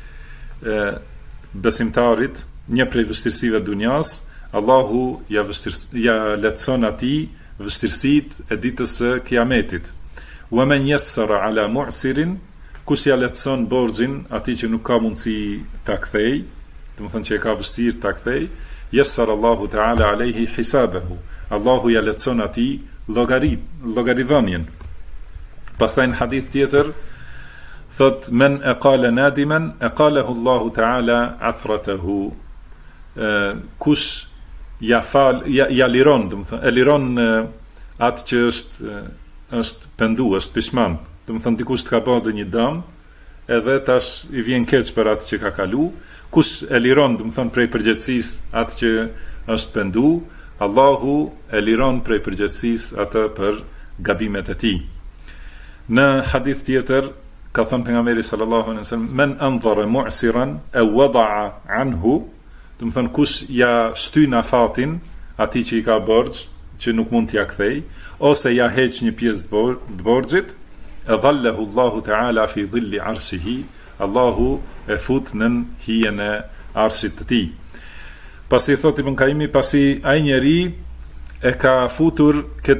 besimtarit, një prej vështirësive dunjas, Allahu ja lehtëson atij vështirësitë e ditës së Kiametit. Wa man yassara ala mu'sirin, kush ja lehtëson borxhin atij që nuk ka mundësi ta kthej, domethënë që e ka vështirë ta kthej, yassara Allahu ta'ala alayhi hisabahu. Allahu ja lehtëson atij llogaridhënien. Pastaj në hadith tjetër thot, men e qala nadiman e qalahu Allahu ta'ala athratahu. Kush ja liron, domethënë e liron atë që është pendu, është pishman. Domethënë, dikush të ka bërë një dëm, edhe tash i vjen keq për atë që ka kalu. Kush e liron, domethënë, prej përgjegjësisë atë që është pendu, Allahu e liron prej përgjegjësisë atë për gabimet e tij. Në hadith tjetër ka thënë pejgamberi sallallahu alaihi wasallam, men anzara mu'siran aw wada'a anhu, domethënë, kush ja shtyn afatin atij që i ka borxh, që nuk mund t'ia kthej, ose ja heq një pjesë të borxhit, adhallahu Allahu ta'ala fi dhilli arshihi, Allahu e fut në hijen e arshit të tij. Pasi thot Ibn Kaimi, pasi ai njeri e ka futur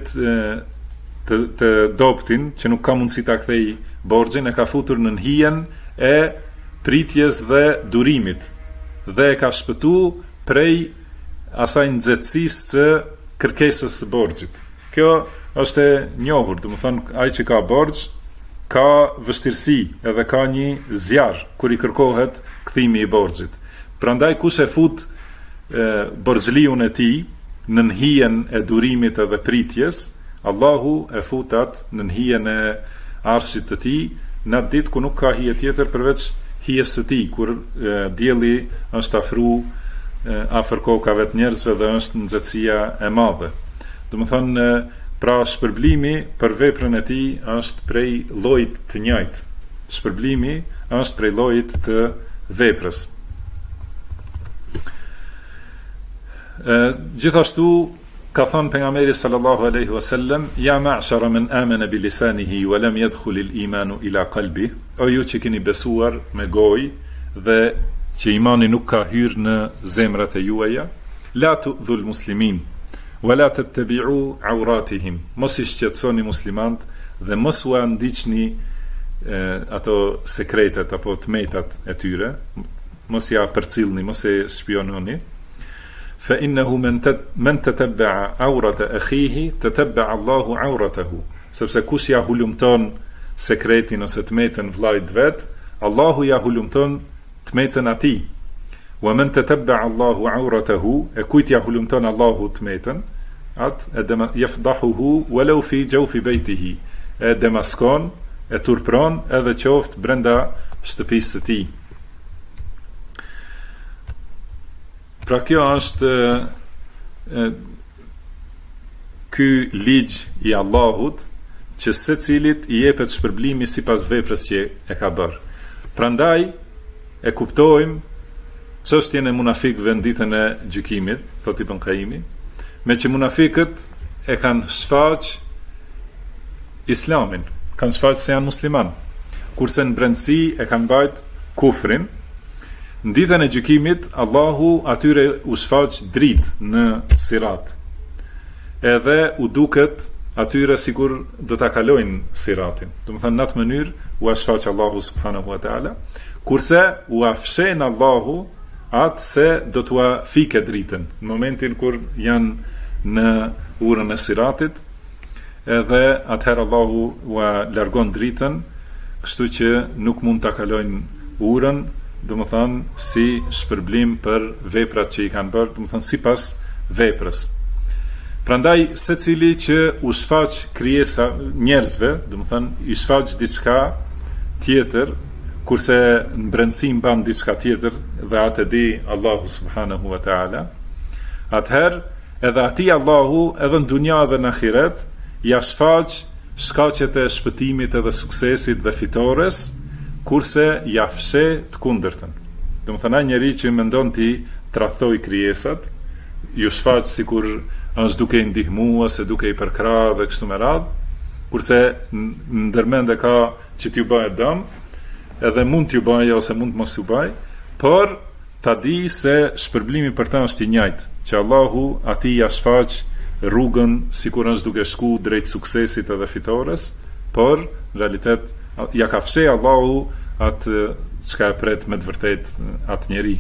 të doptin që nuk ka mundësi ta kthej borxhin, e ka futur në hijen e pritjes dhe durimit, dhe e ka shpëtu prej asaj nxehtësisë së kërkesës së borxhit. Kjo është e njohur, domethënë, ai që ka borxh ka vështirësi edhe ka një zjarr kur i kërkohet kthimi i borxhit. Prandaj kush e fut borxhliun e tij në hijen e durimit edhe pritjes, Allahu e futat në hijen e arshit të tij në atë ditë ku nuk ka hije tjetër përveç hijes së tij, kur dielli është afër kokave të njerëzve dhe është nxehtësia e madhe. Domethënë, pra shpërblimi për veprën e tij është prej llojit të njëjtë. Shpërblimi është prej llojit të veprës. Gjithashtu ka thënë pejgamberi sallallahu alaihi wasallam, ya ma'shara man amana bi lisanihi wa lam yadkhul al-iman ila qalbi, o ju që keni besuar me gojë dhe që imani nuk ka hyrë në zemrat e juaja, la tu'dhul muslimin wa la tattabi'u awratihim, mos i shqetësoni muslimant dhe mos u ndiqni ato sekretet apo tmetat e tyre, mos ja përcillni, mos e shpiononi. Fa innahu man tatabba'a awrata akhihi tatabba'a Allahu awratahu, sepse kush ja hulumton sekretin ose tmetën vllajt vet, Allahu ja hulumton tmetën atij. Wa man tatabba'a Allahu awratahu, e kujt ja hulumton Allahu tmetën, atë yafdahuhu walau fi jawfi baytihi, e demaskon, e turpron edhe qoftë brenda shtëpisë së tij. Pra kjo është ky ligj i Allahut që secilit i jepet shpërblimi sipas veprës që e ka bërë. Prandaj e kuptojmë çështjen e munafikëve në ditën e gjykimit, thot Ibn Qayyimi, me që munafikët e kanë shfaq islamin, kanë shfaq se janë musliman, kurse në brendësi e kanë bajt kufrin. Në ditën e gjykimit, Allahu atyre u shfaq dritë në sirat, edhe u duket atyre sikur do ta kalojnë siratin. Do të thënë në atë mënyrë u shfaq Allahu subhanahu wa taala, kurse u afshen Allahu atë se do t'ua fike dritën në momentin kur janë në urën e siratit, edhe atëherë Allahu ua largon dritën, kështu që nuk mund ta kalojnë urën, do të thënë si shpërblim për veprat që i kanë bërë, do të thënë sipas veprës. Prandaj secili që u shfaq krijesa njerëzve, do të thënë i shfaq diçka tjetër, kurse në brendësi mban diçka tjetër dhe atë di Allahu subhanahu wa taala, atëherë edhe atij Allahu edhe në dunja dhe në ahiret ja shfaq shkaqet e shpëtimit edhe suksesit dhe fitores, kurse ja fshe të kundërtën. Do të thënë ai njeri që mendon ti tradhtoj krijesat, ju shfaq sikur është duke i ndihmua, se duke i përkra dhe kështu me radhë, kurse ndërmend e ka që t'ju bëjë dëm, edhe mund t'ju bëjë ose mund mos t'ju bëjë, por ta di se shpërblimi për ta është i njëjtë, që Allahu atij ja shfaq rrugën sikur është duke shku drejt suksesit edhe fitores, por në realitet ja ka fsheh Allahu atë çka e pret me të vërtet atë njeri.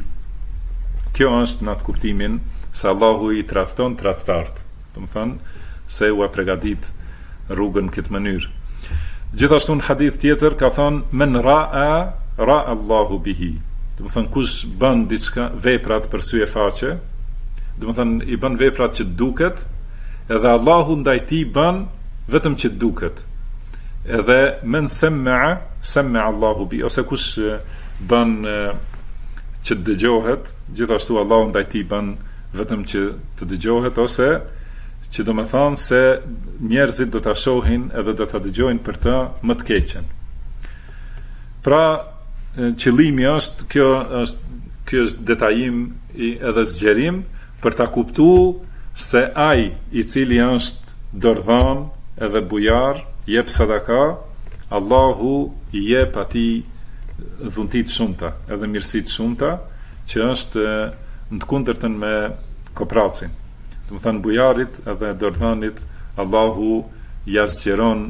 Kjo është në atë kuptimin se Allahu i tradhton tradhtart, do të thënë se u përgatit rrugën në këtë mënyrë. Gjithashtu në hadith tjetër ka thënë men ra'a Allahu bihi, do të thënë kush bën diçka veprat për sy e faqe, do të thënë i bën veprat që duket, edhe Allahu ndaj tij bën vetëm që duket. Edhe men sami'a Allahu bi, ose kush bën që dëgjohet, gjithashtu Allahu ndaj tij bën vetëm që të dëgjohet, ose që do më thonë se njerëzit do të shohin edhe do të dëgjojnë për të më të keqen. Pra, qëllimi është, kjo është detajim edhe zgjerim për ta kuptuar se ai i cili është dordhan edhe bujar, jep sadaka, Allahu i jep atij dhuntit shumta, edhe mirësit shumta, që është në të kundërtën me kopracin. Do të thënë bujarit edhe dordhanit Allahu ja zgjeron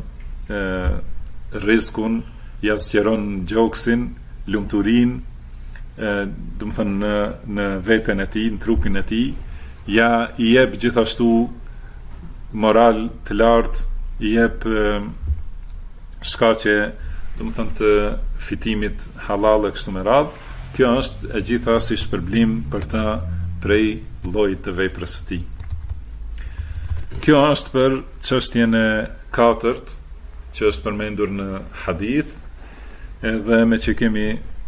rizkun, ja zgjeron gjoksin, lumturinë, do të thënë në veten e tij, në trupin e tij, ja i jep gjithashtu moral të lartë, i jep shkaqe, do të thënë të fitimit halal e kështu me radhë. Kjo është e gjitha si shpërblim për ta prej llojit të veprës së tij. Kjo është për çështjen e katërt që është përmendur në hadith, edhe me që kemi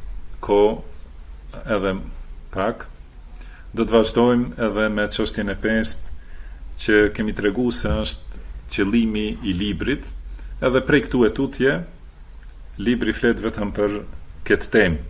kohë edhe pak, do të vazhdojmë edhe me çështjen e pestë që kemi treguar se është qëllimi i librit, edhe prej këtu e tutje libri flet vetëm për këtë temë.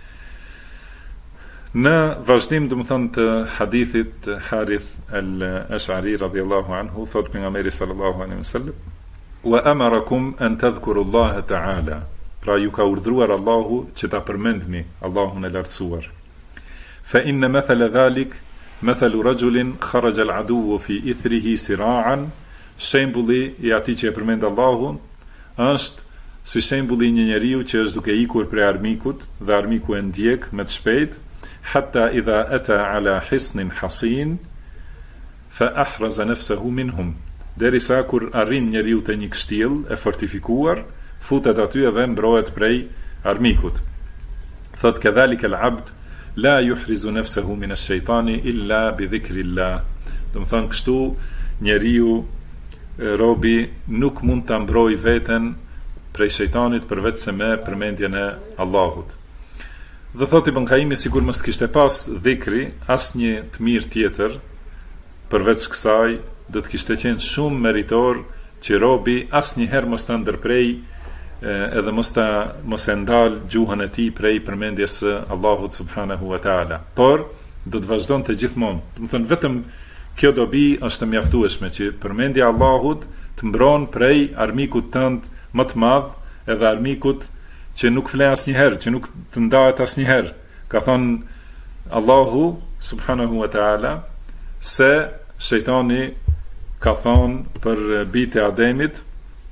Në vazhdim, do të thënë, të hadithit Harith al-Ash'ari radhiyallahu anhu, thot pejgamberi sallallahu alaihi wasallam: "Wa amarakum an tadhkuru Allah ta'ala." Pra ju ka urdhëruar Allahu që ta përmendni Allahun e lartësuar. "Fa inna mathala dhalik mathalu rajulin kharaja al-aduwwu fi ithrihi sira'an." Shembulli i atij që e përmend Allahun është si shembulli i një njeriu që është duke ikur prej armikut dhe armiku e ndjek me të shpejtë, hatta idha ata ala hisnin hasin fa ahraza nafsahu minhum, derisa kur arrin njeriu te një kështjell e fortifikuar, futet aty edhe mbrohet prej armikut. Thot kadhalika al-abd la yuhrizu nafsahu min ash-shaytani illa bi dhikrillah. Do të thonë kështu njeriu, robi, nuk mund ta mbrojë veten prej shejtanit përveç se me përmendjen e Allahut. Dhe thot Ibn Kaimi, sigur mos kishte pas dhikri, asnjë të mirë tjetër përveç kësaj do të kishte qenë shumë meritor që robi asnjëherë mos ta ndërprej edhe mos e ndal gjuhën e tij prej përmendjes së Allahut subhanahu wa taala. Por do të vazhdonte gjithmonë. Do të thënë vetëm kjo dobi është e mjaftueshme që përmendja e Allahut të mbron prej armikut tënd më të madh, edhe armikut që nuk fle asnjëherë, që nuk të ndahet asnjëherë. Ka thënë Allahu subhanahu wa taala se shejtani ka thonë për bijtë e Ademit,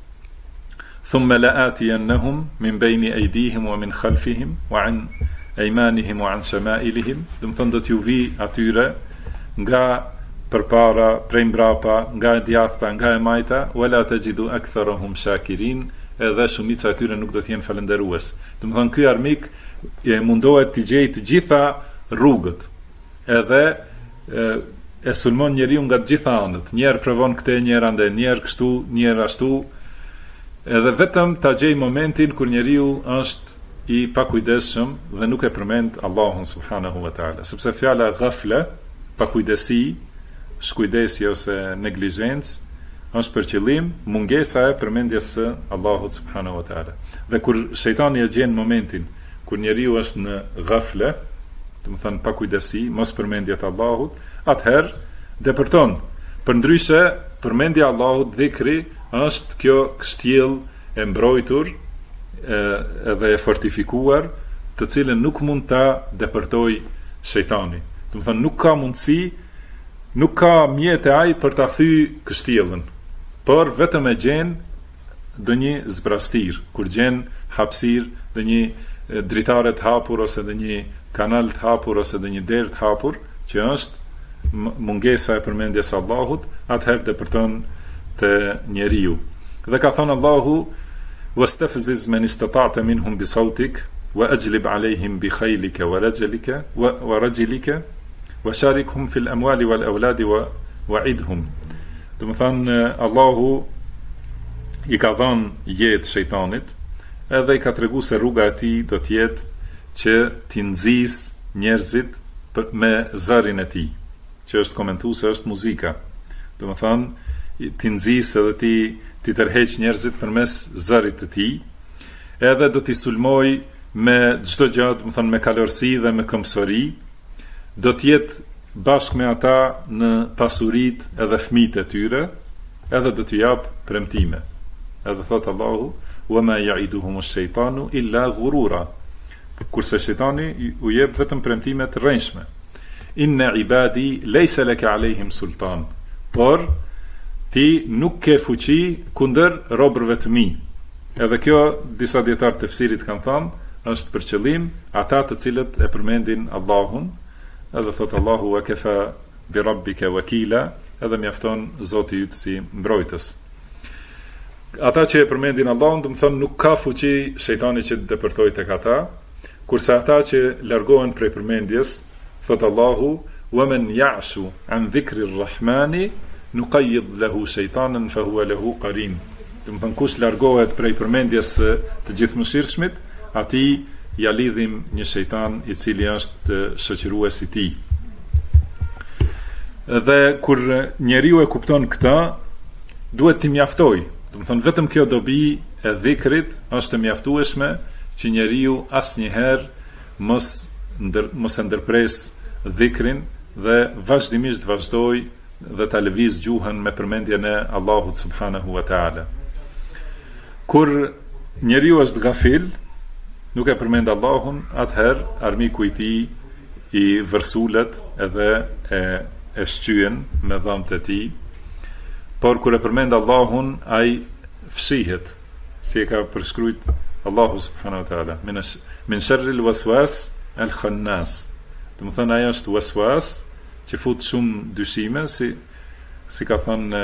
thumma la'atiyannahum min bayni aydihim wa min khalfihim wa an aymanihim wa an shama'ilihim, do të thonë do t'ju vi atyre nga përpara, prej mbrapa, nga e djathta, nga e majta, wala tajidu aktharuhum shakirin, edhe shumica e tyre nuk do të jenë falënderues. Do të thonë ky armik mundohet të gjejë të gjitha rrugët, edhe e sulmon njeriu nga të gjitha anët. Njerë provon këtë, njerë ande, njerë kështu, njerë ashtu, edhe vetëm ta gjej momentin kur njeriu është i pakujdesshëm dhe nuk e përmend Allahun subhanahu wa taala. Sepse fjala ghafla, pakujdesi, shkujdesi ose neglizhencë, është për qëllim mungesa e përmendjes së Allahut subhanahu wa taala. Dhe kur shejtani e gjen momentin kur njeriu është në ghafle, do të thënë pakujdesi, mos përmendje të Allahut, atëherë depërton. Përndryshe, përmendja e Allahut, dhikri, është kjo kështjell e mbrojtur edhe e fortifikuar, të cilën nuk mund ta depërtoj shejtani. Do të thënë nuk ka mundësi, nuk ka mjetë ai për ta thyer kështjellën, por vetëm e gjen ndonjë zbrastir, kur gjen hapësirë, ndonjë dritare të hapur ose ndonjë kanal të hapur ose ndonjë derë të hapur, që është mungesa e përmendjes së Allahut, atëherë depërton te njeriu. Dhe ka thënë Allahu, wastafziz man istata'ta minhum bi sautik wa ajlib alehim bi khaylika wa rajlika wa sharikhum fil amwali wal awladi wa'idhum. Do të thënë Allahu i ka dhënë jetë shejtanit, edhe i ka treguar se rruga e tij do të jetë që t'i nxis njerëzit me zërin e tij, që është komentuar se është muzika. Do të thënë t'i nxis edhe ti tërheq njerëzit përmes zërit të tij, edhe do t'i sulmoj me çdo gjë, do të thënë me kalorësi dhe me këmbësori, do të jetë bashkë me ata në pasuritë edhe fëmijët e tyre, edhe do t'u jap premtime. Edhe thot Allahu, wa ma ya'iduhum ash-shaytanu illa ghurura. Kurse shejtani u jep vetëm premtime të rrënjshme. Inna ibadi laysa laka alehim sultan. Por ti nuk ke fuqi kundër robërve të mi. Edhe kjo disa dietar të tefsirit kanë thënë, është për qëllim ata të cilët e përmendin Allahun, edhe thot Allahu wa kafa bi rabbika wakila, edhe mjafton Zoti yt si mbrojtës. Ata që e përmendin Allahun, do të thonë nuk ka fuqi shejtani që të depërtojë tek ata, kurse ata që largohen prej përmendjes, thot Allahu, wa man ya'shu an dhikri rrahmani nuqayyid lahu shaytanan fa huwa lahu qarin. Do të thonë kush largohet prej përmendjes së të gjithëmshirshmit, atij ja lidhim një shejtan i cili është shoqëruesi i tij. Dhe kur njeriu e kupton këtë, duhet t'i mjaftoj. Do të thonë vetëm kjo dobi e dhikrit është e mjaftueshme që njeriu asnjëherë mos e ndërpres dhikrin dhe vazhdimisht vazhdoj dhe ta lëviz gjuhën me përmendjen e Allahut subhanahu wa taala. Kur njeriu është gafil, nuk e përmend Allahun, atëherë armiku i tij i vërsulet edhe e shqyen me dhëmt e tij. Por kur e përmend Allahun, ai fshihet, si e ka përshkruajt Allahu subhanahu wa taala, min sharri al-waswas al-khannas. Do të thonë ajo është waswas që fut shumë dyshime, si ka thënë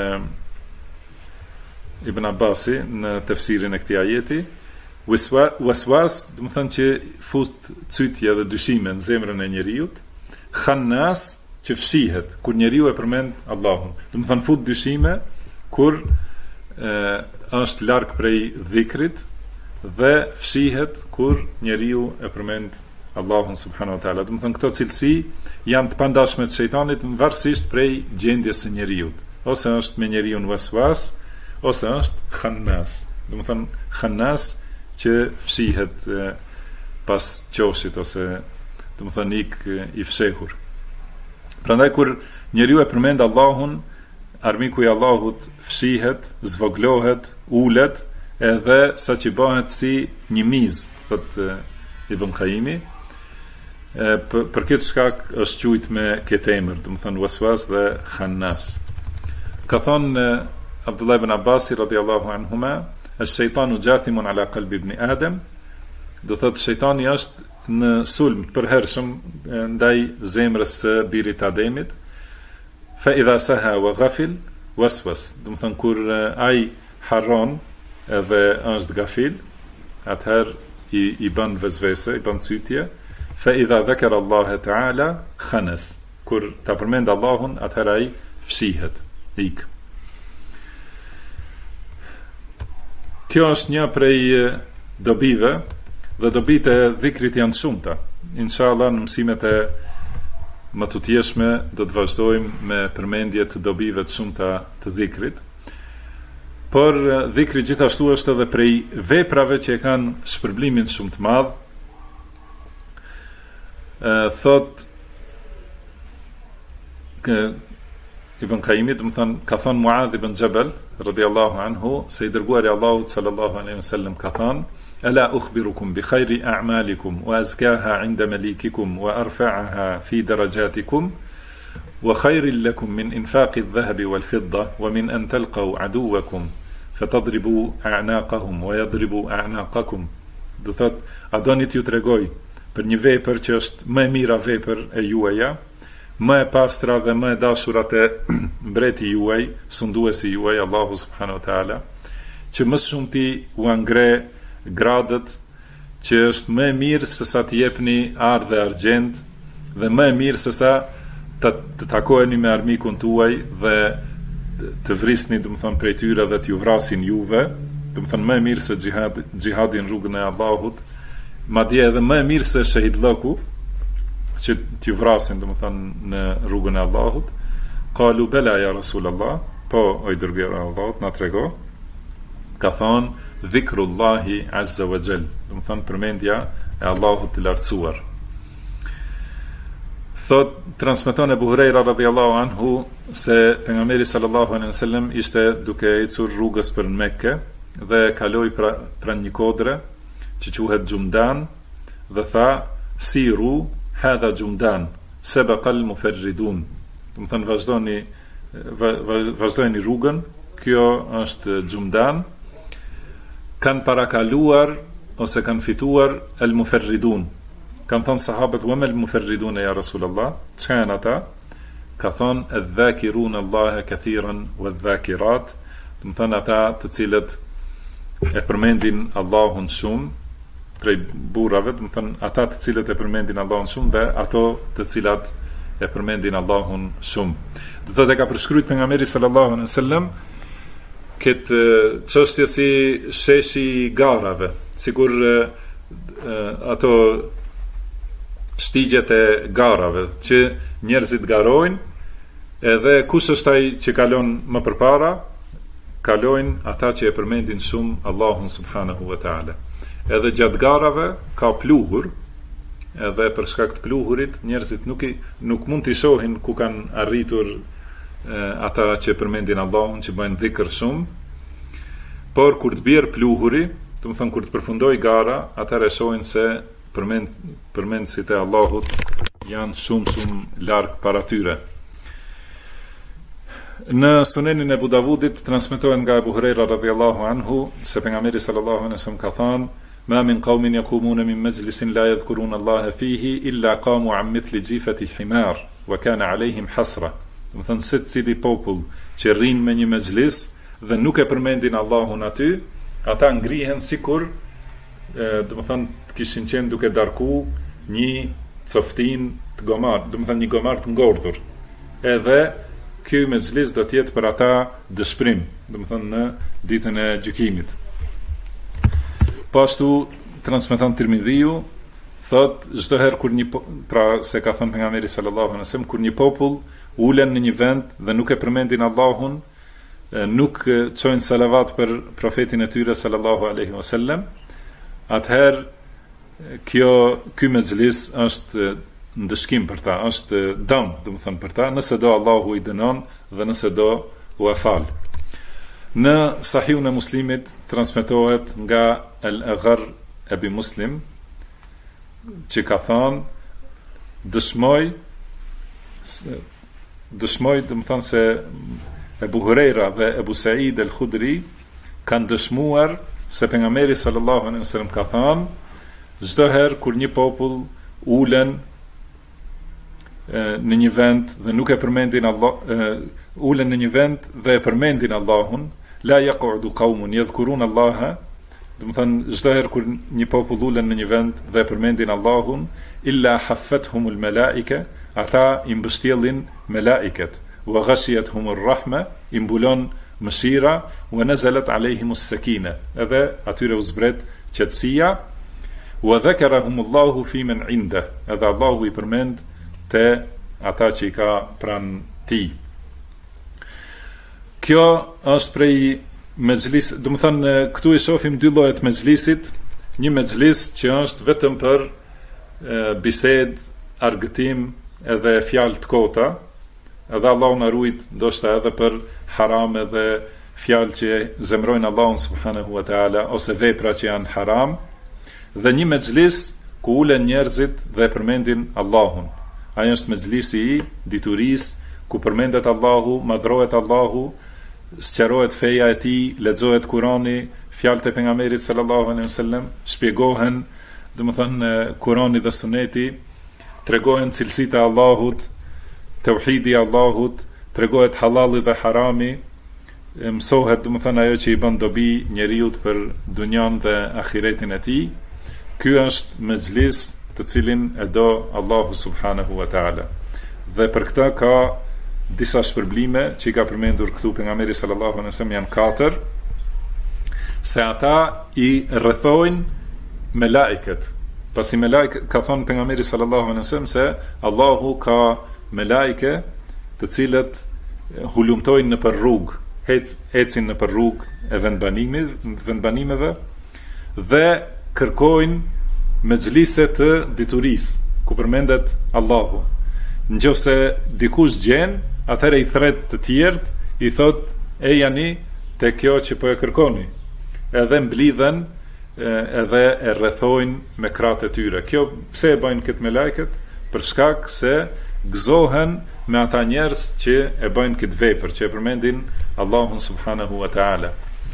Ibn Abbasi në tefsirin e këtij ajeti. Waswas, do të thonë që fut cytje dhe dyshime në zemrën e njeriu. Khannas që fshihet kur njeriu e përmend Allahun. Do të thënë fut dyshime kur është larg prej dhikrit dhe fshihet kur njeriu e përmend Allahun subhanahu wa taala. Do të thënë këto cilësi janë të pandashme të shejtanit varësisht prej gjendjes së njeriu. Ose është me njeriu në waswas, ose është khannas. Do të thënë khannas që fshihet pas qoshit ose do të thënë i fshehur. Prandaj kur njeriu e përmend Allahun, armiku i Allahut fshihet, zvoglohet, ulet, edhe sa që bëhet si një miz, thot Ibn Qayyimi. Për këtë shkak është quajtur me këtë emër, do të thënë waswas dhe khannas. Ka thënë Abdullah ibn Abbas radhiyallahu anhuma, "Ash-shaytanu jathimun ala qalbi ibn Adam", do thotë shejtani është në sulm për hershëm ndaj zemrës së birit Ademit. Fa idha saha wa ghafil waswas, do të thënë kur ai harron edhe është gafil, atëherë i bën vezvese, i bën cytje. Fa idha dhakara Allah ta'ala khanas, kur ta përmend Allahun, atëherë ai fshihet, ik. Kjo është një prej dobive, dhe dobit e dhikrit janë shumëta. Inshallah në mësimet e më të tjeshme do të vazhdojmë me përmendje të dobive të shumëta të dhikrit. Por dhikri gjithashtu është edhe prej veprave që e kanë shpërblimin shumë të madh. Thot Ibn Qayyim, do të thënë, ka thënë Muadh ibn Jabal radhiyallahu anhu, se i dërguari Allahut sallallahu alaihi wasallam ka thënë: "Ala ukhbirukum bi khayri a'malikum wa azkaha 'inda malikikum wa arfa'aha fi darajatikum wa khayrin lakum min infaqi adh-dhahabi wal-fidda wa min an talqaw 'aduwakum fatadribu a'naqahum wa yadribu a'naqakum." Do thot, a doni t'ju tregoj për një vepër që është më e mira vepër e juaja, më e pastra dhe më e dashurat e mbreti juaj, sunduesi juaj, Allahu subhanahu wa taala, që më shumë ti u ngre gradët, që është më e mirë se sa të jepni ardh dhe argjend, dhe më e mirë se sa të takoheni me armikun tuaj dhe të vrisni, do të thonë, prej tyre dhe t'ju vrasin juve, do të thonë më e mirë se xhihadi në rrugën e Allahut, madje edhe më e mirë se shahidllëku, që t'ju vrasin, do të thonë, në rrugën e Allahut. Qalu bela ya Rasulullah, po o i dërguari i Allahut, na trego. Ka thonë dhikrullahi azza wa jall, do të thonë përmendja e Allahut të lartësuar. Thot, transmeton Ebu Hurajra radhiyallahu anhu se pejgamberi sallallahu alaihi wasallam ishte duke ecur rrugës për në Mekke dhe kaloi pranë një kodre që quhet Gjumdan dhe tha: "Siru hadha Gjumdan, sabaqal mufarridun." Do të thonë vazhdoni rrugën, kjo është Gjumdan. Kanë parakaluar ose kanë fituar al-mufarridun. Kanë thënë sahabët: "Wa mal mufarridun ya Rasulullah?" Çka janë ata? Ka thënë: "Adh-dhakirun Allaha kathiran wadh-dhakirat." Do të thonë ata të cilët e përmendin Allahun shumë, prej burrave, do të thonë ata të cilët e përmendin Allahun shumë dhe ato të cilat e përmendin Allahun shumë. Do të thotë e ka përshkruajtur pejgamberi sallallahu alaihi wasallam këtë çështje si sheshi i garave, sikur ato shtigjet e garave që njerëzit garojnë, edhe kush është ai që kalon më përpara? Kalojnë ata që e përmendin shumë Allahun subhanahu wa taala. Edhe gjatë garave ka pluhur, edhe për shkak të pluhurit njerëzit nuk mund t'i shohin ku kanë arritur ata që përmendin Allahun, që bëjnë dhikr shumë. Por kur të bjerë pluhuri, do të thonë kur të përfundoj gara, atëherë shohin se përmendësit e Allahut janë shumë larg para tyre. Në Sunenin e Abu Davudit transmetohen nga Abu Hurajra radhiyallahu anhu se pejgamberi sallallahu alaihi wasallam ka thënë: "Ma min qaumin yaqumuna min majlisin la yadhkuruna Allaha fihi illa qamu an mithli jifati himar wa kana alayhim hasra." Do të thonë se cili popull që rrin me një mezhlis dhe nuk e përmendin Allahun aty, ata ngrihen sikur do të thonë të kishin qenë duke darku një coftin të gomar, do të thonë një gomar të ngordhur, edhe ky mezhlis do të jetë për ata dëshpërim, domethënë në ditën e gjykimit. Po ashtu transmeton Tirmidhiu, thot çdo herë kur pra se ka thënë pejgamberi sallallahu alaihi wasallam, kur një popull ulen në një vend dhe nuk e përmendin Allahun, nuk çojnë salavat për profetin e tyre sallallahu alaihi wasallam, atëherë ky mezhlis është ndëshkim për ta, është dëm, domethënë për ta, nëse do Allahu i dënon dhe nëse do u afal. Në Sahihun e Muslimit transmetohet nga Al-Agharr Abi Muslim që ka thënë dëshmoj domethënë se Ebu Hurajra dhe Ebu Said al-Khudri kanë dëshmuar se pejgamberi sallallahu alaihi wasallam ka thënë çdo herë kur një popull ulen në një vend dhe nuk e përmendin ulen në një vend dhe e përmendin Allahun, la yaq'udu qaumun yadhkuruna Allaha, do të thënë çdo herë kur një popull ulen në një vend dhe e përmendin Allahun, illa haffatuhumul malaika, ata i mbështjellin melaiket, wa ghashiyatuhumur rahma, i mbulon mëshira, wa nazalat alayhimus sakina, edhe atyre u zbret qetësia, wa dhakarahumullahu fi man inda, edhe Allahu i përmend te ata që i ka pranë tij. Kjo është prej mezhlis, do të thënë këtu i shohim dy lloje të mezhlisit, një mezhlis që është vetëm për bisedë, argëtim edhe fjalë të kota, edhe Allahu na ruajt ndoshta edhe për haram edhe fjalë që zemrojnë Allahun subhanahu wa taala ose vepra që janë haram, dhe një mezhlis ku ulen njerëzit dhe përmendin Allahun. Ajo është mezhlisi i diturisë, ku përmendet Allahu, madhrohet Allahu, sqarohet feja e tij, lexohet Kurani, fjalët e pejgamberit sallallahu alaihi wasallam, shpjegohen, domethënë Kurani dhe Suneti, tregohen cilësitë e Allahut, tauhidi i Allahut, tregohet halali dhe harami, mësohet domethënë ajo që i bën dobi njeriut për dunjan dhe ahiretin e tij. Ky është mezhlis të cilin e do Allahu subhanahu wa ta'ala. Dhe për këta ka disa shpërblime që i ka përmendur këtu pejgamberi sallallahu alaihi wasallam, janë 4, se ata i rrethojnë melaiket. Pasi melaiket, ka thënë pejgamberi sallallahu alaihi wasallam se Allahu ka melaike të cilët hulumtojnë në për rrugë, ecin në për rrugë e vendbanimeve dhe kërkojnë mezhlise të diturisë, ku përmendet Allahu. Nëse dikush gjen, atëherë i thret të tjerët, i thot e jani te kjo që po e kërkoni. Edhe mblidhen edhe e rrethojnë me kratë e tyre. Kjo pse e bëjnë këtë melajket? Për shkak se gëzohen me ata njerëz që e bëjnë këtë vepër, që e përmendin Allahun subhanahu wa taala.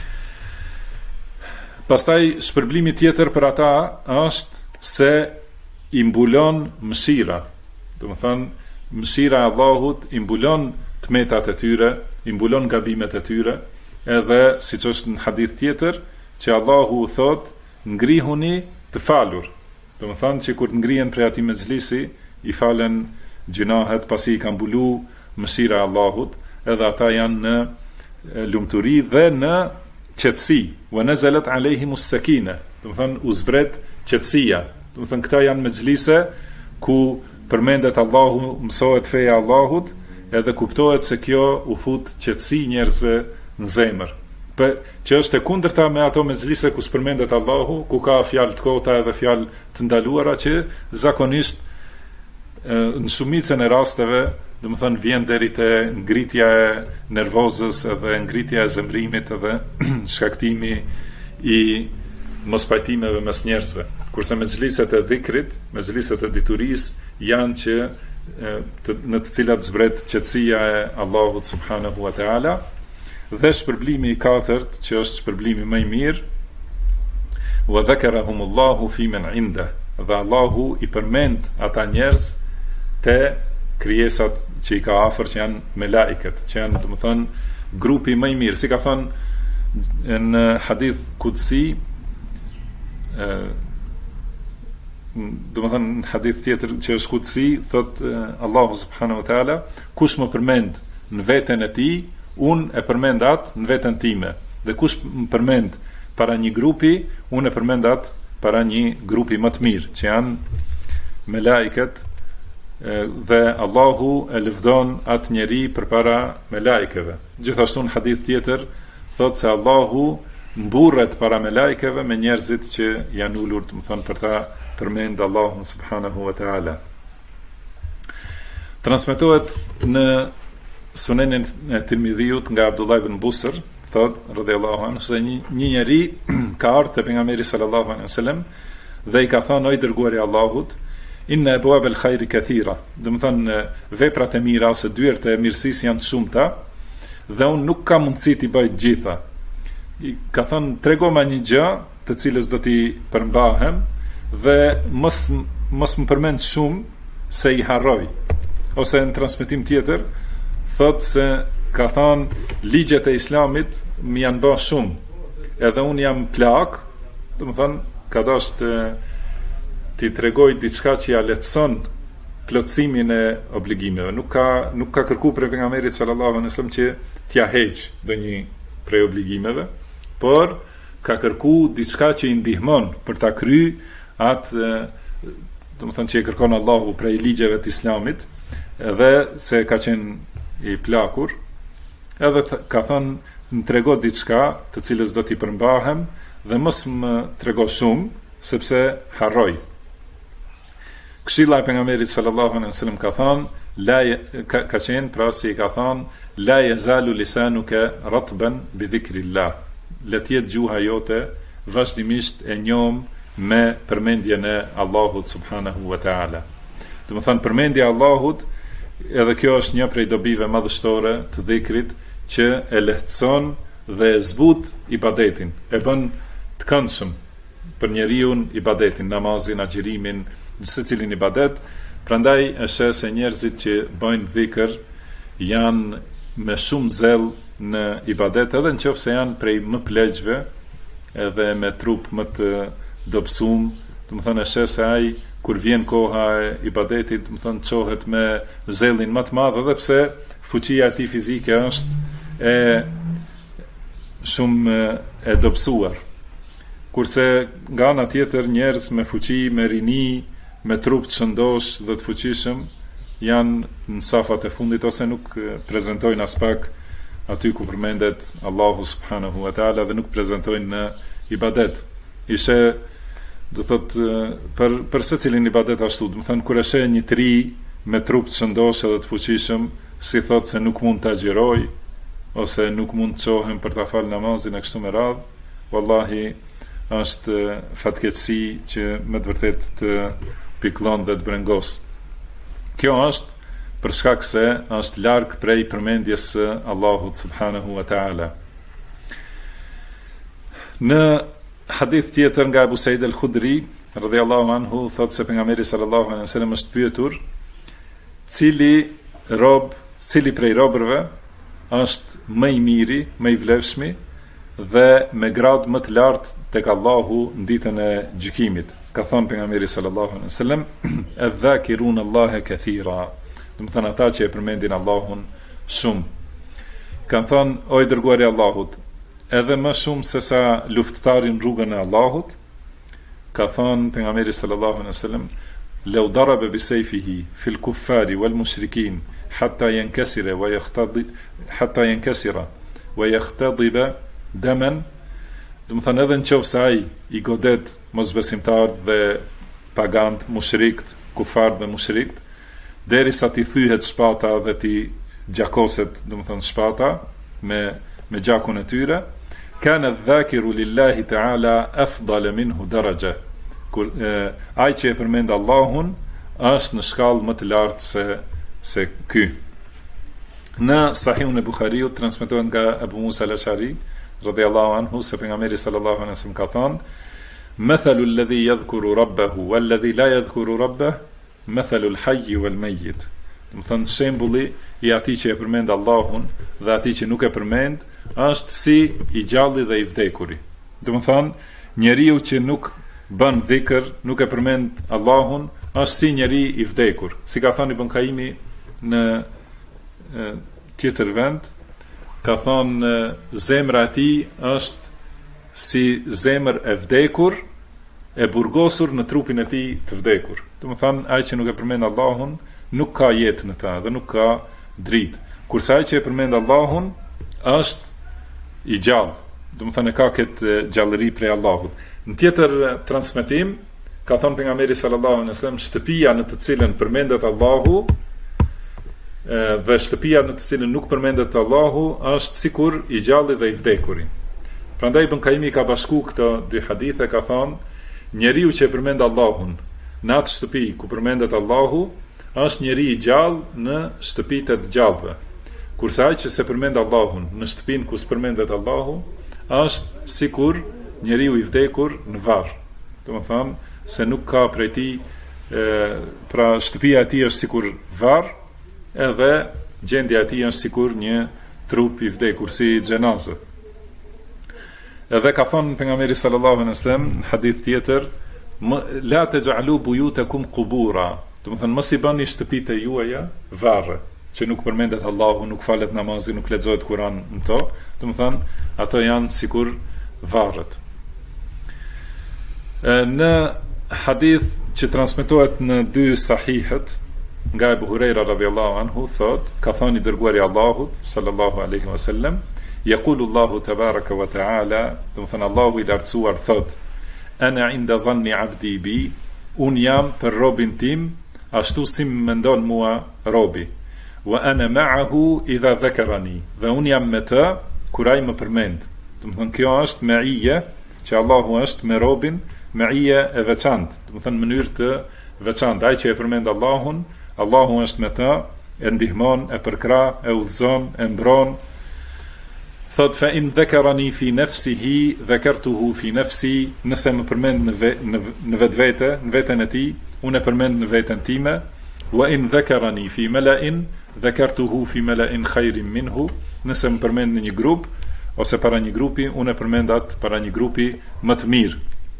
Pastaj shpërblimi tjetër për ata është se i mbulon mëshira. Do të thënë mëshira e Allahut i mbulon tmetat e tyre, i mbulon gabimet e tyre, edhe siç është në hadith tjetër që Allahu thot ngrihuni të falur. Do të thënë që kur të ngrihen prej atij mezhlisi i falen gjunahet pasi i ka mbulu mëshira e Allahut, edhe ata janë në lumturi dhe në qetësi. Wa nazalat alayhimus sakina, do të thënë u zbret qetësia. Do të thënë këta janë mezhlise ku përmendet Allahu, mësohet feja e Allahut, edhe kuptohet se kjo u fut qetësi njerëzve në zemër. Që është e kundërta me ato mezhlise ku s'përmendet Allahu, ku ka fjalë të kota edhe fjalë të ndaluara që zakonisht në shumicën e rasteve, do të thënë vjen deri te ngritja e nervozës edhe ngritja e zemrimit edhe shkaktimi i mospajtimeve mes njerëzve. Kurse mezhliset e dhikrit, mezhliset e diturisë janë që në të cilat zbret qetësia e Allahut subhanahu wa taala. Dhe shpërblimi i 4, që është shpërblimi më i mirë, wa dhakarahumullahu fi man inda, dhe Allahu i përmend ata njerëz te krijesat që i ka afër, që janë melaiket, që janë domethënë grupi më i mirë. Si ka thënë në hadith kudsi domethënë në hadith tjetër që është kutsi, thot Allahu subhanahu wa taala, kush më përmend në veten e tij, unë e përmend atë në veten time. Dhe kush më përmend para një grupi, unë e përmend atë para një grupi më të mirë, që janë melajket, dhe Allahu e lëvdon atë njeri përpara melajkeve. Gjithashtu në hadith tjetër thot se Allahu mburret para melajkeve me njerëzit që janë ulur, të më thonë, për ta përmend Allahun subhanahu wa taala. Transmetohet në Sunenin e Tirmidhiut nga Abdullah ibn Busr, thot radhiyallahu anhu, se një njeri ka ardhur te pejgamberi sallallahu alaihi wasallam dhe i ka thënë: "O i dërguari i Allahut, inna abwab al-khair kathira." Do të thonë, veprat e mira ose dyert e mirësisë janë të shumta dhe unë nuk kam mundësi t'i bëj të gjitha. I ka thënë: "Tregoma një gjë të cilës do t'i përmbahem dhe mos më përmend shumë se i harroj." Ose në transmetim tjetër thot se ka thënë: "Ligjet e Islamit më janë bërë shumë, edhe unë jam plak." Do të thonë, ka dashur ti tregoj diçka që ja lehtëson plotësimin e obligimeve. Nuk ka kërku për pejgamberit sallallahu alaihi wasallam që t'ja heq ndonjë prej obligimeve, por ka kërku diçka që i ndihmon për ta kryer atë, domethënë, që e kërkon Allahu prej ligjeve të Islamit, edhe se ka qenë i plakur, edhe ka thënë: "Më trego diçka të cilës do t'i përmbahem dhe mos më trego shumë, sepse harroj." Këshilla e pejgamberit sallallahu alaihi wasallam ka thënë, ka qenë pra si ka thënë: "La yazalu lisanuka ratban bi dhikrillah." Le të jetë gjuha jote vazhdimisht e njom me përmendjen e Allahut subhanahu wa taala. Do të thonë, përmendja e Allahut, edhe kjo është një prej dobive madhështore të dhikrit, që e lehtëson dhe e zbut ibadetin, e bën të këndshëm për njeriu ibadetin, namazin, agjërimin, secilin ibadet. Prandaj është se njerëzit që bëjnë dhikr janë me shumë zell në ibadet, edhe nëse janë prej më pleqve edhe me trup më të dobësum. Do të thonë, është se ai kur vjen koha e ibadetit, do të thonë, çohet me zellin më të madh, edhe pse fuqia e tij fizike është shumë e dobësuar. Kurse nga ana tjetër njerëz me fuqi, me rini, me trup të shëndosh dhe të fuqishëm janë në safat e fundit, ose nuk prezantojnë as pak aty ku përmendet Allahu subhanahu wa taala dhe nuk prezantojnë në ibadet. Ishe, do thot, për secilin ibadet ashtu, do të thënë, kur e sheh një tri me trup të shëndosh dhe të fuqishëm, si thot se nuk mund të agjëroj ose nuk mund të çohem për ta fal namazin e kështu me radhë, wallahi është fatkeqësi që me të vërtet të pikllon dhe të brengos. Kjo është për shkak se është larg prej përmendjes së Allahut subhanahu wa taala. Në hadith tjetër nga Abu Said al-Khudri radhiyallahu anhu thot se pejgamberi sallallahu alaihi wasallam është pyetur cili prej robërve është më i miri, më i vlefshmi dhe me grad më të lartë tek Allahu në ditën e gjykimit. Ka thënë pejgamberi sallallahu alaihi wasallam: "Adh-dhakirun Allaha kathira." Do të thënë, ata që e përmendin Allahun shumë. Kan thënë: "O i dërguari i Allahut, edhe më shumë se sa luftëtarin rrugën e Allahut." Ka thënë pejgamberi sallallahu alaihi wasallam: "Law daraba bi sayfihi fil kuffari wal mushrikin hatta yankasira wa yakhtadiba daman." Do të thënë, edhe nëse ai i godet mosbesimtarët dhe pagant, mushrikt, kufar dhe mushrikt, derisa ti thyhet shpata dhe ti gjakoset, do të thënë, shpata me gjakun e tyre, kana dhakiru lillahi ta'ala afdal minhu daraja. Kur ai që e përmend Allahun është në shkallë më të lartë se ky. Në Sahihun e Buhariut transmetohet nga Abu Musa al-Ash'ari radhiyallahu anhu se pejgamberi sallallahu alaihi wasallam ka thënë: "Mathalu alladhi yadhkuru rabbahu walladhi la yadhkuru rabbahu mathalu al-hayy wal-mayyit." Do të thënë, shembulli i atij që e përmend Allahun dhe atij që nuk e përmend është si i gjalli dhe i vdekuri. Do të thënë, njeriu që nuk bën dhikr, nuk e përmend Allahun, është si njeri i vdekur. Si ka thënë Ibn Qayyimi në tjetër vend, ka thënë zemra e tij është si zemër e vdekur, e burgosur në trupin e tij të vdekur. Do të thonë, ai që nuk e përmend Allahun, nuk ka jetë në ta dhe nuk ka dritë. Kurse ai që e përmend Allahun është i gjallë. Do të thonë, ka këtë gjallëri prej Allahut. Në tjetër transmetim ka thënë pejgamberi sallallahu alaihi wasallam, shtëpia në të cilën përmendet Allahu dhe shtëpia në të cilën nuk përmendet Allahu është sikur i gjalli dhe i vdekuri. Prandaj Ibn Qayyimi ka bashku këto dy hadithe, ka thënë, njeriu që e përmend Allahun në atë shtëpi ku përmendet Allahu është njeri i gjallë në shtëpitë e të gjallëve. Kurse ai që se përmend Allahun në shtëpinë ku s'përmendet Allahu është sikur njeriu i vdekur në varr. Domethënë se nuk ka prej tij, pra shtëpia e tij është sikur varr, edhe gjendja e tij është sikur një trup i vdekur, si xhenazë. Edhe ka thënë pejgamberi sallallahu alaihi wasallam në hadith tjetër, la taj'alu buyutakum qubura. Domethënë mos i bëni shtëpitë juaja varre, që nuk përmendet Allahu, nuk falet namazi, nuk lexohet Kur'an në to. Domethënë ato janë sikur varret. Në hadith që transmetohet në dy sahihet nga Abu Huraira radhiyallahu anhu, thot, ka thënë i dërguari Allahut sallallahu alaihi wasallam, yaqulu Allahu tabaraka wa taala, domethënë Allahu i lartësuar thot, ana inda dhanni abdi bi, un jam për robin tim ashtu si më mendon mua robi, wa ana ma'ahu idha dhakarani, dhe un jam me të kur ai më përmend. Domethënë kjo është me'ije, që Allahu është me robin, me'ije e veçantë, domethënë mënyrë të veçantë. Ai që e përmend Allahun, Allahu është me të, e ndihmon, e përkra, e udhëzon, e mbron. Thot, fa in dhakarani fi nafsihi dhakartuhu fi nafsi, nëse më përmend në vetvete, në veten e tij, unë e përmend në veten time. Wa in dhakarani fi mala'in dhakartuhu fi mala'in khairin minhu, nëse më përmend në një grup ose para një grupi, unë e përmend atë para një grupi më të mirë.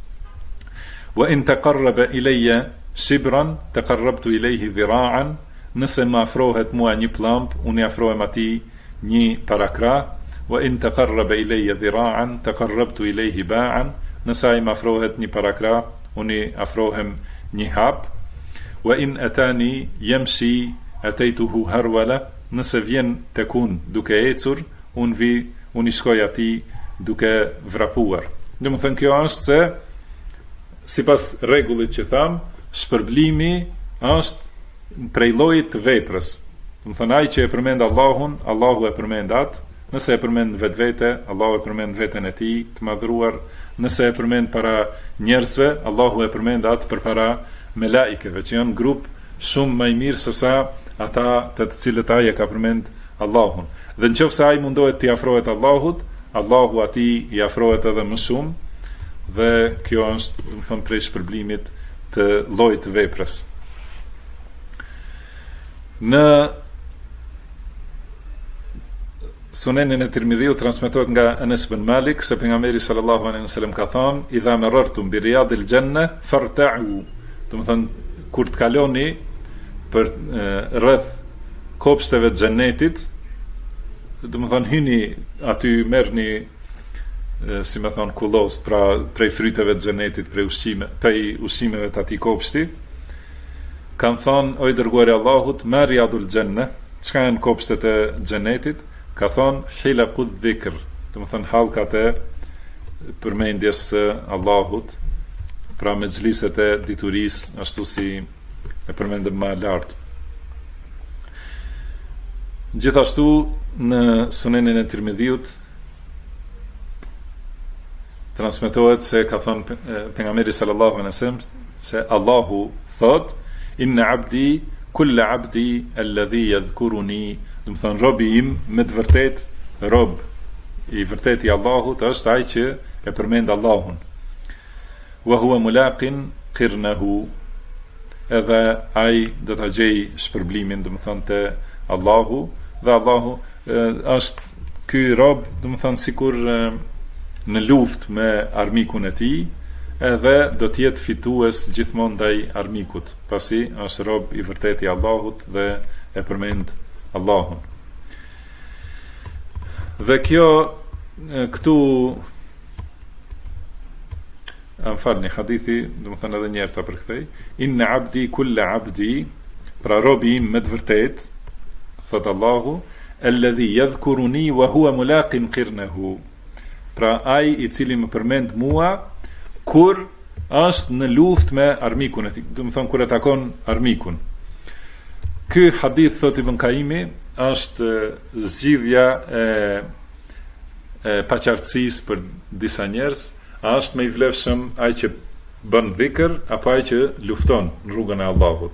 Wa in taqarraba ilayya shibran taqarrabtu ilayhi dhira'an, nëse më afrohet mua një pllump, unë i afrohem atij një parakra. Wa in taqarraba ilayya dhira'an taqarrabtu ilayhi ba'an, nëse ai më afrohet një parakra, unë i afrohem një hap. Wa in atani yamshi ataytuhu harwala, nëse vjen tek unë duke ecur, unë i shkoj atij duke vrapuar. Domethënë kjo është se sipas rregullit që tham, shpërblimi është prej llojit të veprës. Domethënë ai që e përmend Allahun, Allahu e përmend atë. Nëse e përmend vetvete, Allahu e përmend veten e tij të madhruar. Nëse e përmend para njerëzve, Allahu e përmend atë përpara melaikeve, që janë grup shumë më i mirë se sa ata të cilët ai e ka përmend Allahun. Dhe nëse ai mundohet t'i afrohet Allahut, Allahu atij i afrohet edhe më shumë, dhe kjo është, domethënë, prej shpërblimit të llojit të veprës. Në Sunenin e Tirmidhiut transmetohet nga Anas ibn Malik se pejgamberi sallallahu alaihi wasallam ka thënë, idha marartum bi riyadil janna farta'u, domethënë kur të kaloni për rreth kopshteve të xhenetit, domethënë hyni aty, merrni si më thon kullos, pra prej fryteve të xhenetit, prej ushqimeve të atij kopshti. Kan thon, o i dërguari Allahut, ma riyadul janna, çka janë kopshtet e xhenetit? Ka thon, hilaqud dhikr, domethënë hallkat e përmendjes së Allahut, pra mexhliset e diturisë, ashtu si e përmendëm më lart. Gjithashtu në Sunenin e Tirmidhiut transmetohet se ka thënë pejgamberi sallallahu alaihi wasallam se Allahu thot, inna abdi kull abdi alladhi yadhkuruni, do të thonë robi im me të vërtet rob i vërtet i Allahut është ai që e përmend Allahun. Wa huwa mulaqin qirnahu, edhe ai do ta gjej shpërblimin, do të thonë te Allahu, dhe Allahu është ky rob, do të thonë sikur në luftë me armikun e tij, edhe do të jetë fitues gjithmonë ndaj armikut, pasi është rob i vërtet i Allahut dhe e përmend Allahun. Dhe kjo këtu falni hadithi, do të thënë edhe një herë ta përkthej, inna abdi kullu abdi, pra robi im me të vërtet, thot Allahu, alladhi yadhkuruni wa huwa mulaqin qirnahu, pra ai i cili më përmend mua kur është në luftë me armikun e tij, do të thënë kur e takon armikun. Ky hadith, thot Ibn Kaimi, është zgjidhja e paqartësisë për disa njerëz, a është më i vlefshëm ai që bën dhikr apo ai që lufton në rrugën e Allahut.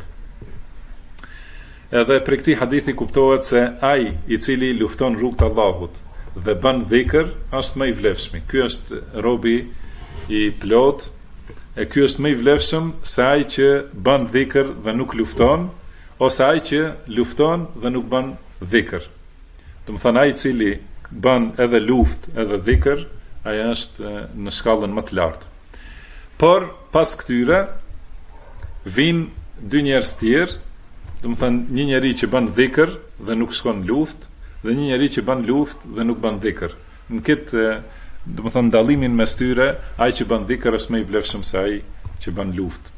Edhe për këtij hadithi kuptohet se ai i cili lufton rrugën e Allahut dhe bën dhikr është më i vlefshëm. Ky është robi i plot, e ky është më i vlefshëm se ai që bën dhikr dhe nuk lufton, ose ai që lufton dhe nuk bën dhikr. Do të thënë ai i cili bën edhe luftë edhe dhikr, ai është në shkallën më të lartë. Por pas këtyre vijnë dy njerëz tjerë, do të thënë një njeri që bën dhikr dhe nuk shkon në luftë, dhe një njeri që bën luftë dhe nuk bën dhikr. Në këtë, do të thënë dallimin mes tyre, ai që bën dhikr është më i vlefshëm se ai që bën luftë.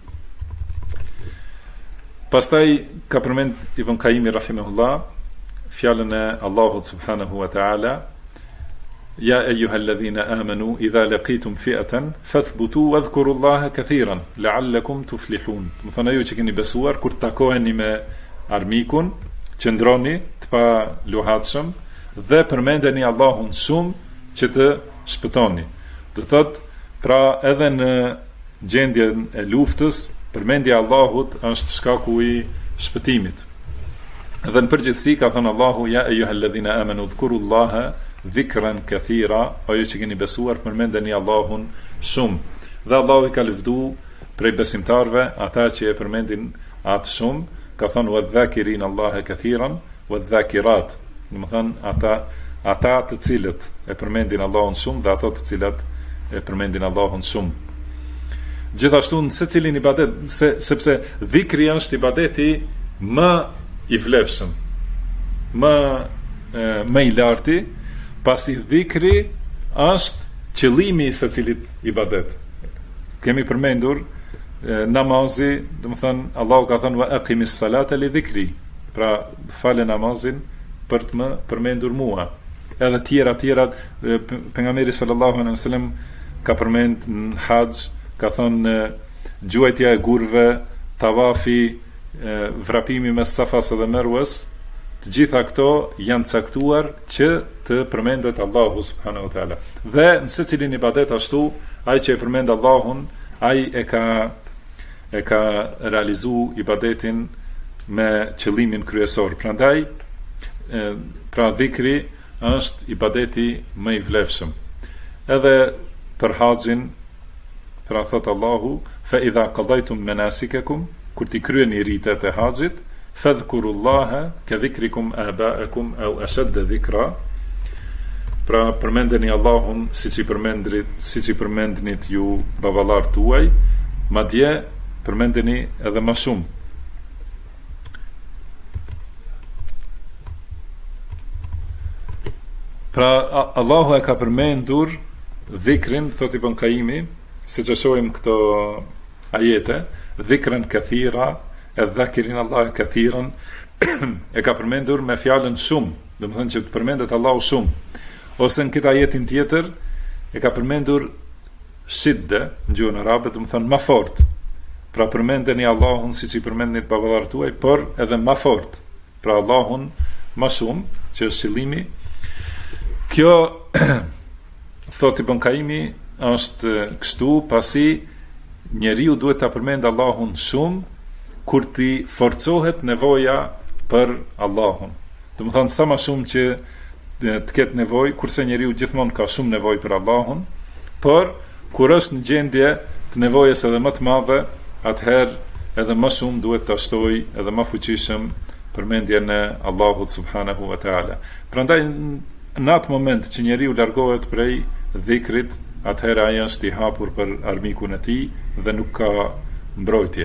Pastaj ka përmend Ibn Kaimi rahimahullah fjalën e Allahut subhanahu wa ta'ala, ja eyyuhalladhina amanu idha laqitum fi'atan fathbutu wadhkurullaha kathiran la'allakum tuflihun. Do thonë ju që keni besuar, kur takoheni me armikun, qëndroni të pa luhatshëm dhe përmendeni Allahun shumë që të shpëtoni. Do thotë, pra edhe në gjendjen e luftës, përmendja e Allahut është shkaku i shpëtimit. Dhe në përgjithësi ka thënë Allahu, ja eyyuhalladhina amanu dhkurullaha dhikran kathira, o ju që keni besuar, përmendeni Allahun shumë. Dhe Allahu i ka lëvdu prej besimtarve ata që e përmendin atë shumë, ka thënë wadhakirin Allahe kathiran wadhakirat, do të thënë ata të cilët e përmendin Allahun shumë dhe ato të cilët e përmendin Allahun shumë. Gjithashtu në secilin ibadet, sepse dhikri është ibadeti më i vlefshëm, më i larti, pasi dhikri është qëllimi i secilit ibadet. Kemi përmendur namazi, do të thënë Allahu ka thënë wa aqimis salata li dhikri, pra fale namazin për të më përmendur mua. Edhe tjera pejgamberi sallallahu alaihi wasallam ka përmend në haxh, ka thënë gjuajtja e gurve, tavafi, vrapimi mes Safas dhe Merwes, të gjitha këto janë caktuar që të përmendet Allahu subhanahu wa taala. Dhe në secilin ibadet ashtu, ai që e përmend Allahun, ai e ka realizu ibadetin me qëllimin kryesor. Prandaj, pra dhikri është ibadeti më i vlefshëm. Edhe për haxhin, pra thot Allahu, fa idha qadaytum manasikakum, kur ti kryeni ritet e haxhit, fadhkurullaha ka dhikrikum aba'akum aw ashadda dhikra, pra përmendeni Allahun siç i përmendnit ju baballar tuaj, madje përmendeni edhe më shumë. Pra Allahu e ka përmendur dhikrin, thot Ibn Kaimi, siç e shohim këto ajete, dhikran kathira, e dhakirin Allah kathiran, e ka përmendur me fjalën shumë, do të thënë që të përmendet Allahu shumë. Ose në këtë ajetin tjetër e ka përmendur shidde në gjuhën arabe, do të thënë më fort. Pra përmendeni Allahun siç i përmendnit baballarët tuaj, por edhe më fort. Pra Allahun më shumë, që është qëllimi. Kjo thot Ibn Kaimi është kështu, pasi njeriu duhet ta përmend Allahun shumë kur ti forcohet nevoja për Allahun. Do të thonë sa më shumë që të ketë nevojë, kurse njeriu gjithmonë ka shumë nevojë për Allahun, por kur është në gjendje të nevojës edhe më të madhe, atëherë edhe më shumë duhet ta shtojë edhe më fuqishëm përmendjen e Allahut subhanahu wa taala. Prandaj në atë moment që njeriu largohet prej dhikrit, atëherë ai është i hapur për armikun e tij dhe nuk ka mbrojtje.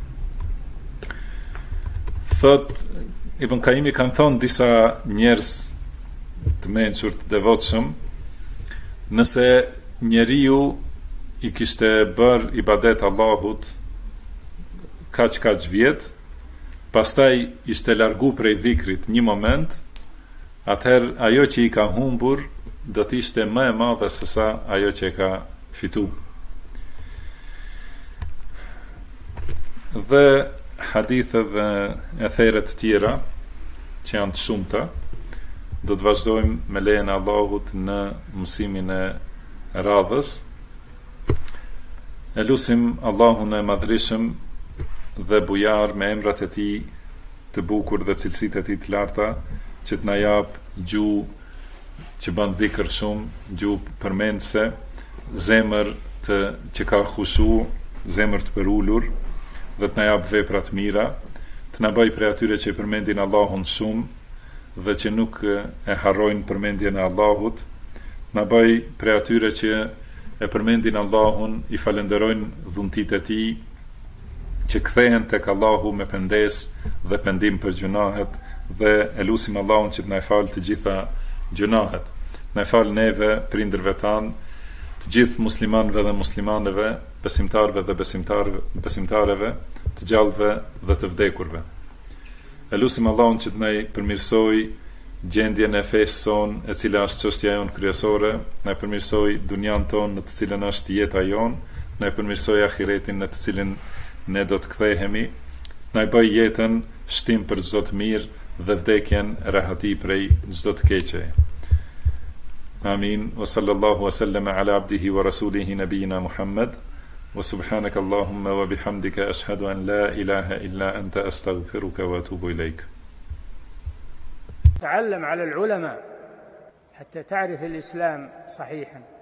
Thot Ibn Kaimi, kanë thonë disa njerëz të mençur të devotshëm, nëse njeriu i kishte bërë ibadet Allahut kaq vjet, pastaj ishte largu prej dhikrit një moment, atëherë ajo që i ka humbur do të ishte më e madhe se sa ajo që e ka fitu. Dhe hadithe dhe etheret tjera që janë të shumta, do të vazhdojmë me lejen e Allahut në mësimin e radhës. E lusim Allahun e madhrishëm dhe bujar me emrat e tij të bukur dhe cilësitë e tij të larta, që të na jap gjuhë që bën dhikr shumë, gjuhë përmendse, zemër që ka khushu, zemër të përulur, dhe të na jap vepra të mira, të na bëj prej atyre që i përmendin Allahun shumë dhe që nuk e harrojnë përmendjen e Allahut, të na bëj prej atyre që e përmendin Allahun, i falenderojnë dhuntitë e tij, që kthehen tek Allahu me pengesë dhe pendim për gjunahet, dhe e lutim Allahun që të na falë të gjitha gjunahet, të na falë neve, prindërve tanë, të gjithë muslimanëve dhe muslimaneve, besimtarëve dhe besimtareve, të gjallëve dhe të vdekurve. E lutim Allahun që të na përmirësoj gjendjen e fesë son, e cila është çështja jon kryesore, na përmirësoj dunjan ton në të cilën është jeta jon, na përmirësoj ahiretin në të cilin ne do të kthehemi, na bëj jetën shtim për çdo të mirë dhe vdekjen rahati prej çdo të keqe. Amin. Wa sallallahu wa sallama ala abdihi wa rasulihi nabiyina Muhammad. Wa subhanaka Allahumma wa bihamdika ashhadu an la ilaha illa anta astaghfiruka wa atubu ilayk. تعلم على العلماء حتى تعرف الإسلام صحيحا.